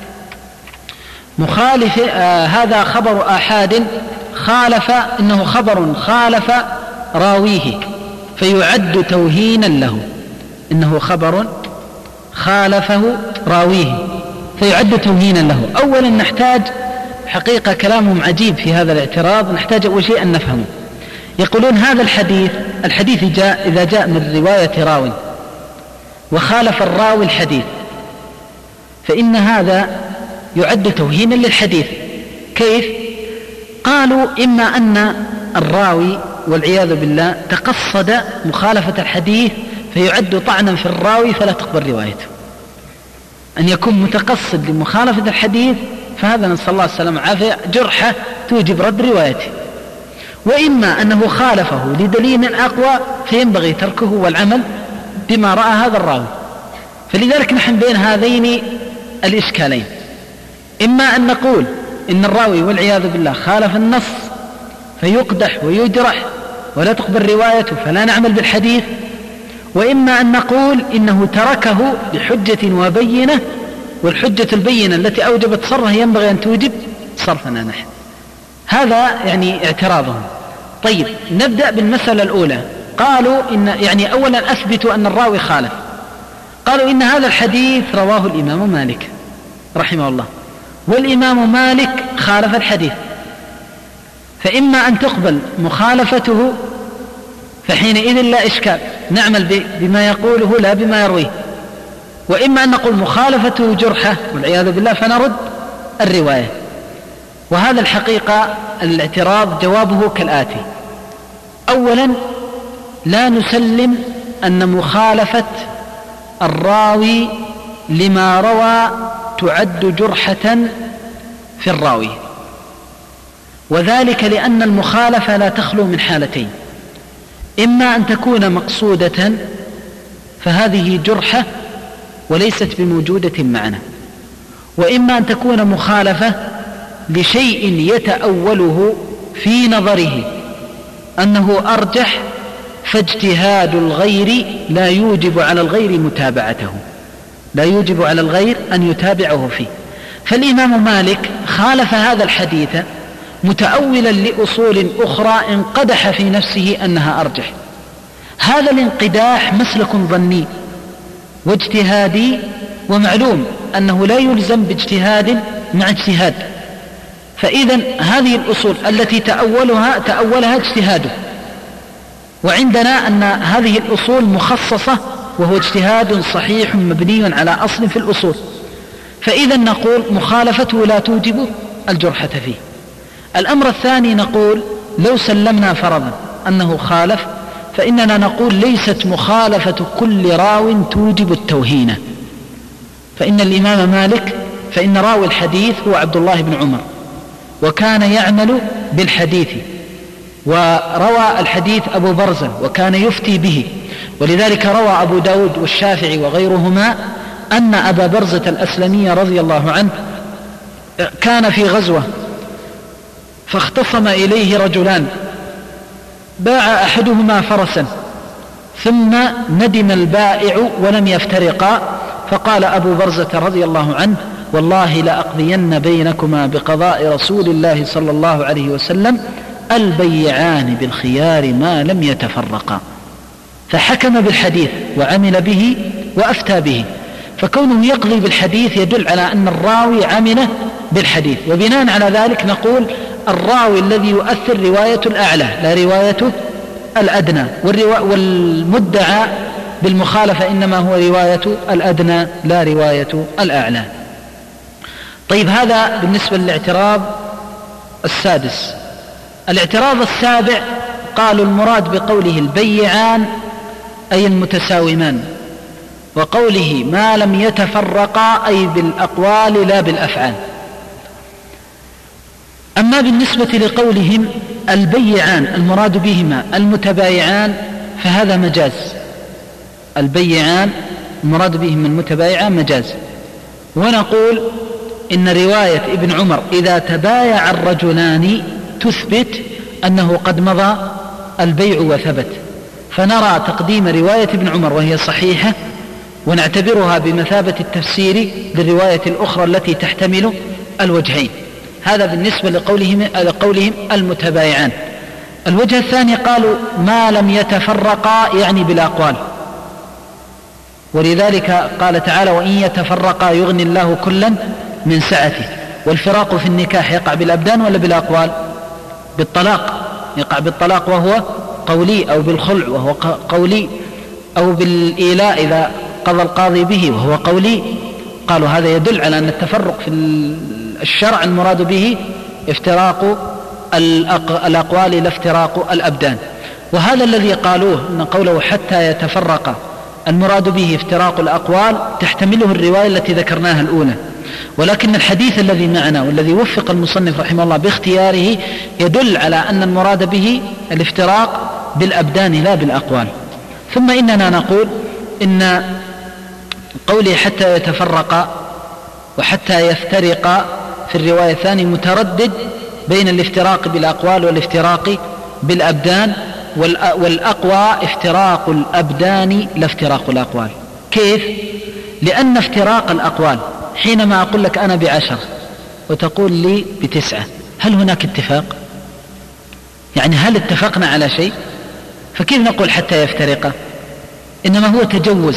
مخالف، هذا خبر آحاد خالف، إنه خبر خالف راويه فيعد توهينا له، إنه خبر خالفه راويه فيعد توهينا له. أولا نحتاج حقيقة كلامهم عجيب في هذا الاعتراض، نحتاج أول شيء أن نفهمه. يقولون هذا الحديث إذا جاء من رواية راوي وخالف الراوي الحديث فإن هذا يعد توهينا للحديث. كيف؟ قالوا إما أن الراوي والعياذ بالله تقصد مخالفة الحديث فيعد طعنا في الراوي فلا تقبل روايته، أن يكون متقصد لمخالفة الحديث فهذا نسأل الله السلامة والعافية جرحة توجب رد روايته. وإما أنه خالفه لدليل أقوى فينبغي تركه والعمل بما رأى هذا الراوي. فلذلك نحن بين هذين الإشكالين، إما أن نقول إن الراوي والعياذ بالله خالف النص فيقدح ويجرح ولا تقبل روايته فلا نعمل بالحديث، وإما أن نقول إنه تركه بحجة وبينة، والحجة البينة التي أوجبت صرفه ينبغي أن توجب صرفنا نحن. هذا يعني اعتراضهم. طيب، نبدأ بالمسألة الأولى. قالوا إن يعني أولا أثبتوا أن الراوي خالف، قالوا إن هذا الحديث رواه الإمام مالك رحمه الله، والإمام مالك خالف الحديث، فإما أن تقبل مخالفته فحينئذ لا إشكال، نعمل بما يقوله لا بما يرويه، وإما أن نقول مخالفته جرحة والعياذ بالله فنرد الرواية. وهذا الحقيقة الاعتراض جوابه كالآتي: أولا، لا نسلم أن مخالفة الراوي لما روى تعد جرحة في الراوي، وذلك لأن المخالفة لا تخلو من حالتين: إما أن تكون مقصودة فهذه جرحة وليست بموجودة معنا، وإما أن تكون مخالفة لشيء يتأوله في نظره أنه أرجح، فاجتهاد الغير لا يوجب على الغير متابعته، لا يوجب على الغير أن يتابعه فيه. فالإمام مالك خالف هذا الحديث متأولا لأصول أخرى انقدح في نفسه أنها أرجح. هذا الانقداح مسلك ظني واجتهادي، ومعلوم أنه لا يلزم باجتهاد مع اجتهاد، فإذا هذه الأصول التي تأولها اجتهاده، وعندنا أن هذه الأصول مخصصة وهو اجتهاد صحيح مبني على أصل في الأصول، فإذا نقول مخالفته لا توجب الجرحة فيه. الأمر الثاني نقول لو سلمنا فرضا أنه خالف، فإننا نقول ليست مخالفة كل راو توجب التوهين، فإن الإمام مالك فإن راوي الحديث هو عبد الله بن عمر، وكان يعمل بالحديث، وروى الحديث أبو برزة وكان يفتي به، ولذلك روى أبو داود والشافعي وغيرهما أن أبا برزة الأسلمي رضي الله عنه كان في غزوة فاختصم إليه رجلان، باع أحدهما فرسا ثم ندم البائع ولم يفترقا، فقال أبو برزة رضي الله عنه: والله لأقضين بينكما بقضاء رسول الله صلى الله عليه وسلم، البيعان بالخيار ما لم يتفرقا. فحكم بالحديث وعمل به وأفتى به، فكونه يقضي بالحديث يدل على أن الراوي عمل بالحديث، وبناء على ذلك نقول الراوي الذي يؤثر رواية الأعلى لا رواية الأدنى، والمدعى بالمخالفة إنما هو رواية الأدنى لا رواية الأعلى. طيب، هذا بالنسبة للاعتراض السادس. الاعتراض السابع قالوا المراد بقوله البيعان أي المتساومان، وقوله ما لم يتفرقا أي بالأقوال لا بالأفعال. أما بالنسبة لقولهم البيعان المراد بهما المتبايعان فهذا مجاز، البيعان المراد بهما المتبايعان مجاز، ونقول إن رواية ابن عمر إذا تبايع الرجلان تثبت أنه قد مضى البيع وثبت، فنرى تقديم رواية ابن عمر وهي صحيحة ونعتبرها بمثابة التفسير للرواية الأخرى التي تحتمل الوجهين. هذا بالنسبة لقولهم المتبايعان. الوجه الثاني قالوا ما لم يتفرقا يعني بالأقوال، ولذلك قال تعالى: وإن يتفرقا يغني الله كلا من سعته. والفراق في النكاح يقع بالأبدان ولا بالأقوال؟ بالطلاق، يقع بالطلاق وهو قولي، أو بالخلع وهو قولي، أو بالإيلاء إذا قضى القاضي به وهو قولي. قالوا هذا يدل على أن التفرق في الشرع المراد به افتراق الأقوال لا افتراق الأبدان. وهذا الذي قالوه أن قوله حتى يتفرق المراد به افتراق الأقوال تحتمله الرواية التي ذكرناها الأولى، ولكن الحديث الذي معنا والذي وفق المصنف رحمه الله باختياره يدل على أن المراد به الافتراق بالأبدان لا بالأقوال. ثم إننا نقول إن قوله حتى يتفرق وحتى يفترق في الرواية الثانية متردد بين الافتراق بالأقوال والافتراق بالأبدان، والأقوى افتراق الأبدان لا افتراق الأقوال. كيف؟ لأن افتراق الأقوال حينما أقول لك أنا ب10 وتقول لي ب9، هل هناك اتفاق؟ يعني هل اتفقنا على شيء؟ فكيف نقول حتى يفترق؟ إنما هو تجوز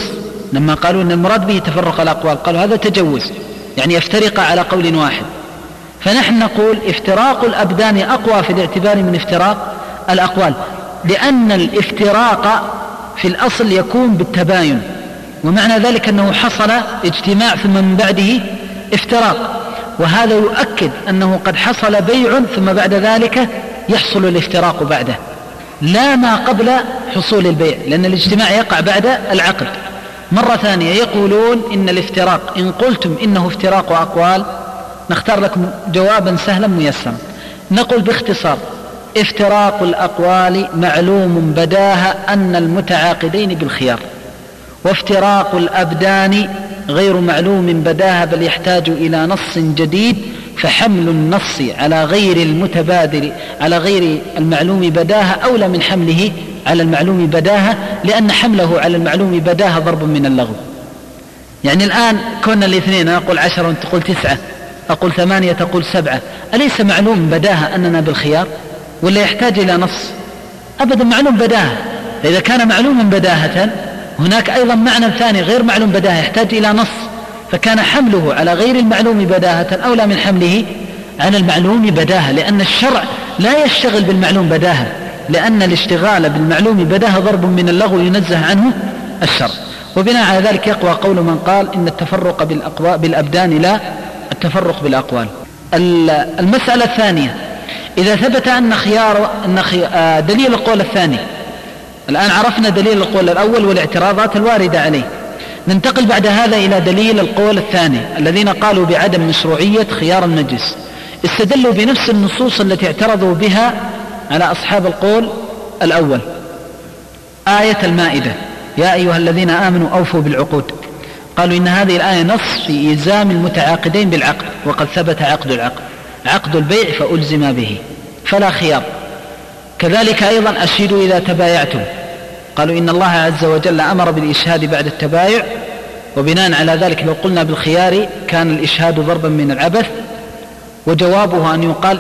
لما قالوا أن المراد به تفرق الأقوال قالوا هذا تجوز، يعني يفترق على قول واحد. فنحن نقول افتراق الأبدان أقوى في الاعتبار من افتراق الأقوال، لأن الافتراق في الأصل يكون بالتباين، ومعنى ذلك أنه حصل اجتماع ثم من بعده افتراق، وهذا يؤكد أنه قد حصل بيع ثم بعد ذلك يحصل الافتراق بعده، لا ما قبل حصول البيع، لأن الاجتماع يقع بعد العقد. مرة ثانية يقولون إن الافتراق، إن قلتم إنه افتراق أقوال نختار لكم جوابا سهلا ميسرا، نقول باختصار افتراق الأقوال معلوم بداهة أن المتعاقدين بالخيار، وافتراق الأبدان غير معلوم بداهة بل يحتاج إلى نص جديد، فحمل النص على غير المتبادل على غير المعلوم بداهة أولى من حمله على المعلوم بداهة، لأن حمله على المعلوم بداهة ضرب من اللغو. يعني الآن كنا الاثنين أقول 10 وأنت تقول 9، أقول 8 تقول 7، أليس معلوم بداهة أننا بالخيار ولا يحتاج إلى نص؟ أبدا معلوم بداهة. إذا كان معلوما بداهة هناك أيضا معنى ثاني غير معلوم بداهة يحتاج إلى نص، فكان حمله على غير المعلوم بداهة أولى من حمله على المعلوم بداهة، لأن الشرع لا يشتغل بالمعلوم بداهة، لأن الاشتغال بالمعلوم بداهة ضرب من اللغو ينزه عنه الشرع. وبناء على ذلك يقوى قول من قال إن التفرق بالأبدان لا التفرق بالأقوال. المسألة الثانية، إذا ثبت أن دليل القول الثاني، الآن عرفنا دليل القول الأول والاعتراضات الواردة عليه، ننتقل بعد هذا إلى دليل القول الثاني الذين قالوا بعدم مشروعية خيار المجلس. استدلوا بنفس النصوص التي اعترضوا بها على أصحاب القول الأول، آية المائدة يا أيها الذين آمنوا أوفوا بالعقود، قالوا إن هذه الآية نص في إلزام المتعاقدين بالعقد، وقد ثبت عقد البيع فألزم به فلا خيار. كذلك أيضا أشهدوا إذا تبايعتم، قالوا إن الله عز وجل أمر بالإشهاد بعد التبايع، وبناء على ذلك لو قلنا بالخيار كان الإشهاد ضربا من العبث. وجوابه أن يقال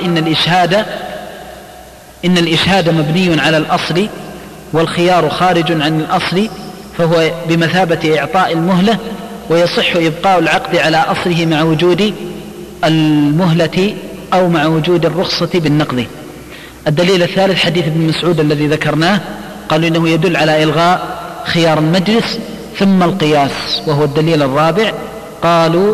إن الإشهاد مبني على الأصل والخيار خارج عن الأصل، فهو بمثابة إعطاء المهلة، ويصح إبقاء العقد على أصله مع وجود المهلة أو مع وجود الرخصة بالنقض. الدليل الثالث حديث ابن مسعود الذي ذكرناه، قالوا إنه يدل على إلغاء خيار المجلس. ثم القياس وهو الدليل الرابع، قالوا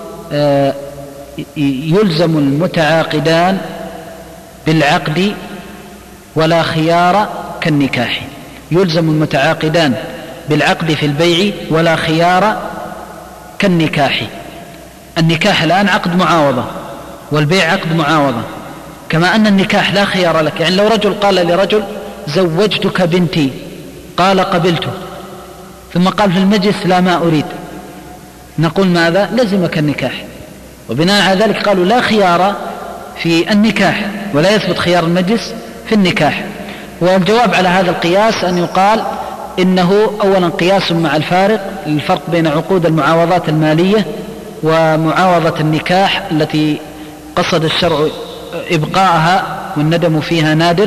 يلزم المتعاقدان بالعقد ولا خيار كالنكاح، يلزم المتعاقدان بالعقد في البيع ولا خيار كالنكاح. النكاح الآن عقد معاوضة والبيع عقد معاوضة، كما أن النكاح لا خيار لك. يعني لو رجل قال لرجل زوجتك بنتي، قال قبلته، ثم قال في المجلس لا ما أريد، نقول ماذا؟ لزمك النكاح. وبناء على ذلك قالوا لا خيار في النكاح ولا يثبت خيار المجلس في النكاح. والجواب على هذا القياس أن يقال إنه أولا قياس مع الفرق بين عقود المعاوضات المالية ومعاوضة النكاح التي قصد الشرع إبقاءها والندم فيها نادر.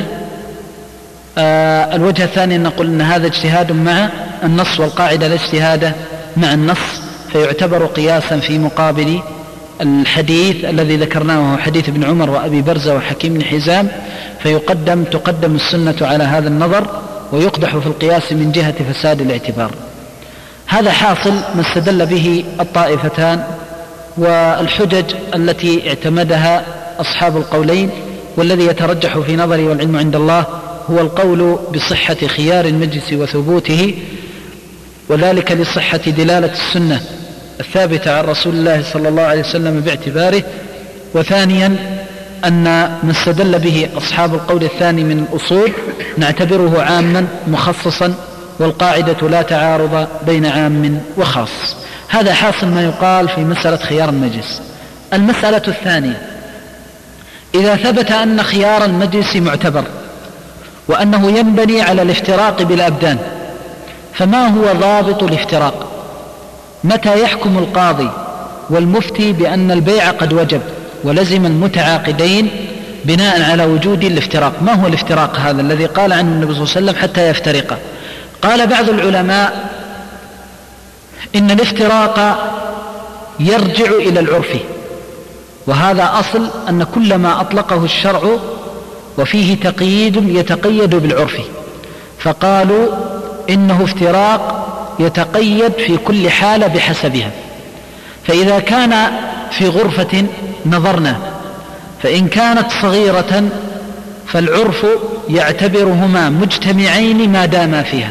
الوجه الثاني أن نقول أن هذا اجتهاد مع النص، والقاعدة الاجتهاد مع النص، فيعتبر قياسا في مقابل الحديث الذي ذكرناه وهو حديث ابن عمر وأبي برزة وحكيم بن حزام، تقدم السنة على هذا النظر، ويقدح في القياس من جهة فساد الاعتبار. هذا حاصل ما استدل به الطائفتان والحجج التي اعتمدها أصحاب القولين، والذي يترجح في نظري والعلم عند الله هو القول بصحة خيار المجلس وثبوته، وذلك لصحة دلالة السنة الثابتة عن رسول الله صلى الله عليه وسلم باعتباره. وثانيا أن ما استدل به أصحاب القول الثاني من الأصول نعتبره عاما مخصصا، والقاعدة لا تعارض بين عام وخاص. هذا حاصل ما يقال في مسألة خيار المجلس. المسألة الثانية، إذا ثبت أن خيار المجلس معتبر وأنه ينبني على الافتراق بالأبدان، فما هو ضابط الافتراق؟ متى يحكم القاضي والمفتي بأن البيع قد وجب ولزم المتعاقدين بناء على وجود الافتراق؟ ما هو الافتراق هذا الذي قال عنه النبي صلى الله عليه وسلم حتى يفترقا؟ قال بعض العلماء إن الافتراق يرجع إلى العرف، وهذا أصل أن كل ما أطلقه الشرع وفيه تقييد يتقيد بالعرف، فقالوا إنه افتراق يتقيد في كل حالة بحسبها. فإذا كان في غرفة نظرنا، فإن كانت صغيرة فالعرف يعتبرهما مجتمعين ما داما فيها،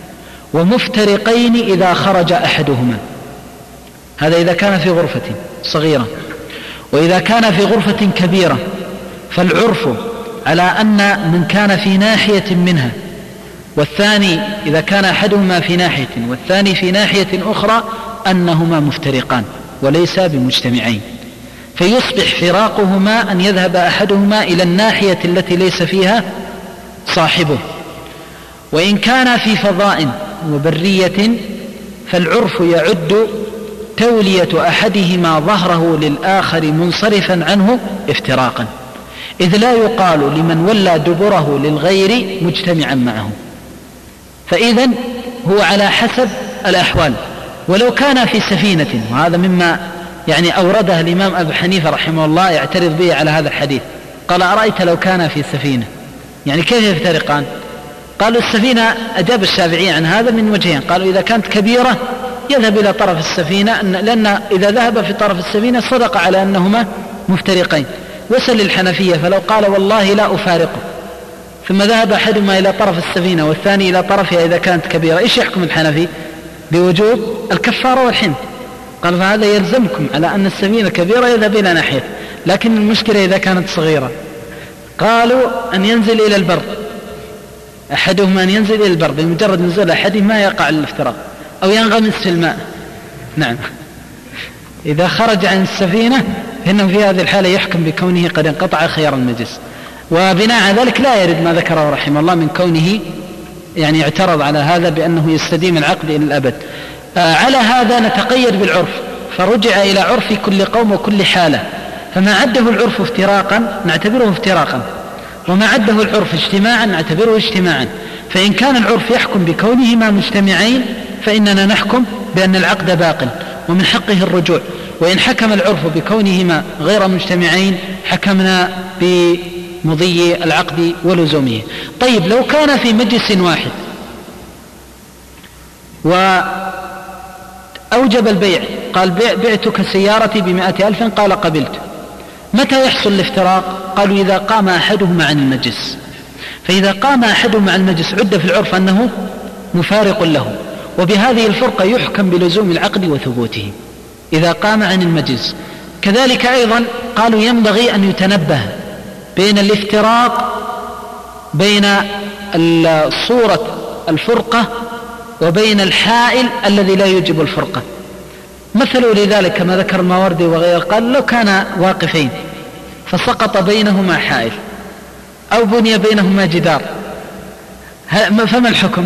ومفترقين إذا خرج أحدهما. هذا إذا كان في غرفة صغيرة. وإذا كان في غرفة كبيرة فالعرف على أن من كان في ناحية منها والثاني، إذا كان أحدهما في ناحية والثاني في ناحية أخرى، أنهما مفترقان وليس بمجتمعين، فيصبح فراقهما أن يذهب أحدهما إلى الناحية التي ليس فيها صاحبه. وإن كان في فضاء وبرية فالعرف يعد تولية أحدهما ظهره للآخر منصرفا عنه افتراقا، إذ لا يقال لمن ولى دبره للغير مجتمعا معه. فإذن هو على حسب الأحوال. ولو كان في سفينة، وهذا مما أورده الإمام أبو حنيفة رحمه الله يعترض به على هذا الحديث، قال أرأيت لو كان في سفينة، كيف يفترقان؟ قالوا السفينة، أجاب الشافعي عن هذا من وجهين، قالوا إذا كانت كبيرة يذهب إلى طرف السفينة، لأن إذا ذهب في طرف السفينة صدق على أنهما مفترقين. وسل الحنفية فلو قال والله لا أفارقه، ثم ذهب أحدهما إلى طرف السفينة والثاني إلى طرفها إذا كانت كبيرة، إيش يحكم الحنفي؟ بوجوب الكفارة والحنث. قال فهذا يلزمكم على أن السفينة كبيرة يذهب إلى ناحية، لكن المشكلة إذا كانت صغيرة. قالوا أن ينزل إلى البر، أحدهما أن ينزل إلى البر، بمجرد نزول أحدهما يقع الافتراق، أو ينغمس في الماء. نعم، إذا خرج عن السفينة فإنه في هذه الحالة يحكم بكونه قد انقطع خيار المجلس. وبناء على ذلك لا يرد ما ذكره رحمه الله من كونه اعترض على هذا بأنه يستديم العقد إلى الأبد. على هذا نتقيد بالعرف، فرجع إلى عرف كل قوم وكل حالة، فما عده العرف افتراقا نعتبره افتراقا، وما عده العرف اجتماعا نعتبره اجتماعا. فإن كان العرف يحكم بكونهما مجتمعين فإننا نحكم بأن العقد باق ومن حقه الرجوع، وإن حكم العرف بكونهما غير مجتمعين حكمنا بمضي العقد ولزومه. طيب، لو كان في مجلس واحد وأوجب البيع، قال بعتك سيارتي ب100,000، قال قبلت، متى يحصل الافتراق؟ قالوا إذا قام أحدهما عن المجلس. فإذا قام أحدهما عن المجلس عد في العرف أنه مفارق له، وبهذه الفرقة يحكم بلزوم العقد وثبوته إذا قام عن المجلس. كذلك أيضا قالوا ينبغي أن يتنبه بين الافتراق بين صورة الفرقة وبين الحائل الذي لا يوجب الفرقة. مثلوا لذلك كما ذكر الماوردي وغيره، قال لو كان واقفين فسقط بينهما حائل أو بني بينهما جدار، فما الحكم؟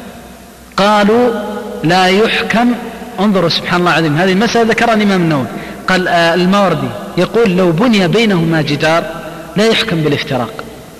قالوا لا يحكم. انظروا سبحان الله العظيم، هذه المسألة ذكرها الإمام النووي، قال الماوردي يقول لو بني بينهما جدار لا يحكم بالافتراق،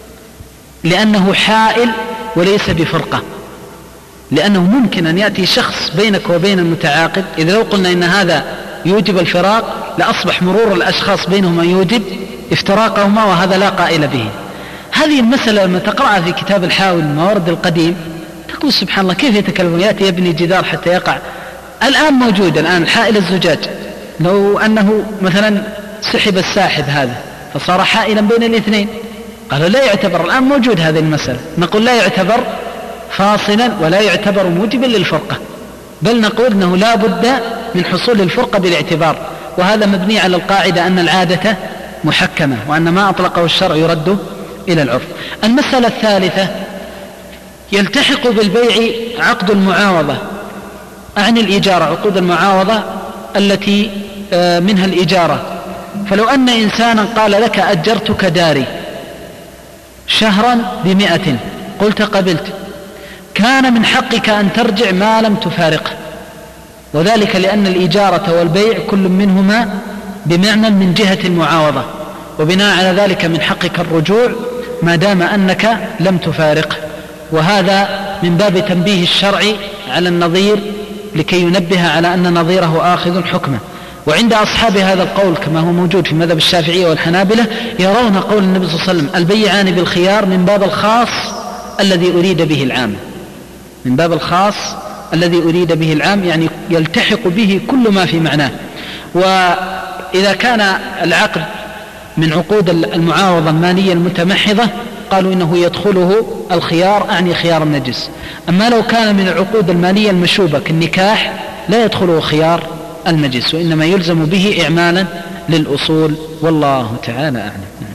لأنه حائل وليس بفرقة، لأنه ممكن أن يأتي شخص بينك وبين المتعاقد. إذا لو قلنا إن هذا يوجب الفراق لأصبح مرور الأشخاص بينهما يوجب افتراقهما، وهذا لا قائل به. هذه المسألة لما تقرأها في كتاب الحاوي الموارد القديم تقول سبحان الله كيف يتكلم، يأتي يبني جدار حتى يقع. الآن موجود الآن حائل الزجاج، لو أنه مثلا سحب الساحب هذا فصار حائلا بين الاثنين، قالوا لا يعتبر. الآن موجود هذه المسألة، نقول لا يعتبر فاصلا ولا يعتبر موجبا للفرقة، بل نقول أنه لا بد من حصول الفرقة بالاعتبار، وهذا مبني على القاعدة أن العادة محكمة، وأن ما أطلقه الشرع يرد إلى العرف. المسألة الثالثة، يلتحق بالبيع عقد المعاوضة عن الإجارة، عقود المعاوضة التي منها الإجارة. فلو أن إنسانا قال لك أجرتك داري شهرا ب100، قلت قبلت، كان من حقك أن ترجع ما لم تفارقه، وذلك لأن الإجارة والبيع كل منهما بمعنى من جهة المعاوضة، وبناء على ذلك من حقك الرجوع ما دام أنك لم تفارقه. وهذا من باب تنبيه الشرع على النظير لكي ينبه على أن نظيره آخذ حكمه. وعند أصحاب هذا القول كما هو موجود في مذهب الشافعية والحنابلة يرون قول النبي صلى الله عليه وسلم البيعان بالخيار من باب الخاص الذي أريد به العام، من باب الخاص الذي أريد به العام، يعني يلتحق به كل ما في معناه. وإذا كان العقد من عقود المعاوضة المالية المتمحضة قالوا إنه يدخله الخيار، أعني خيار النجس. أما لو كان من العقود المالية المشوبة كالنكاح لا يدخله خيار المجلس، وإنما يلزم به إعمالا للأصول، والله تعالى أعلم.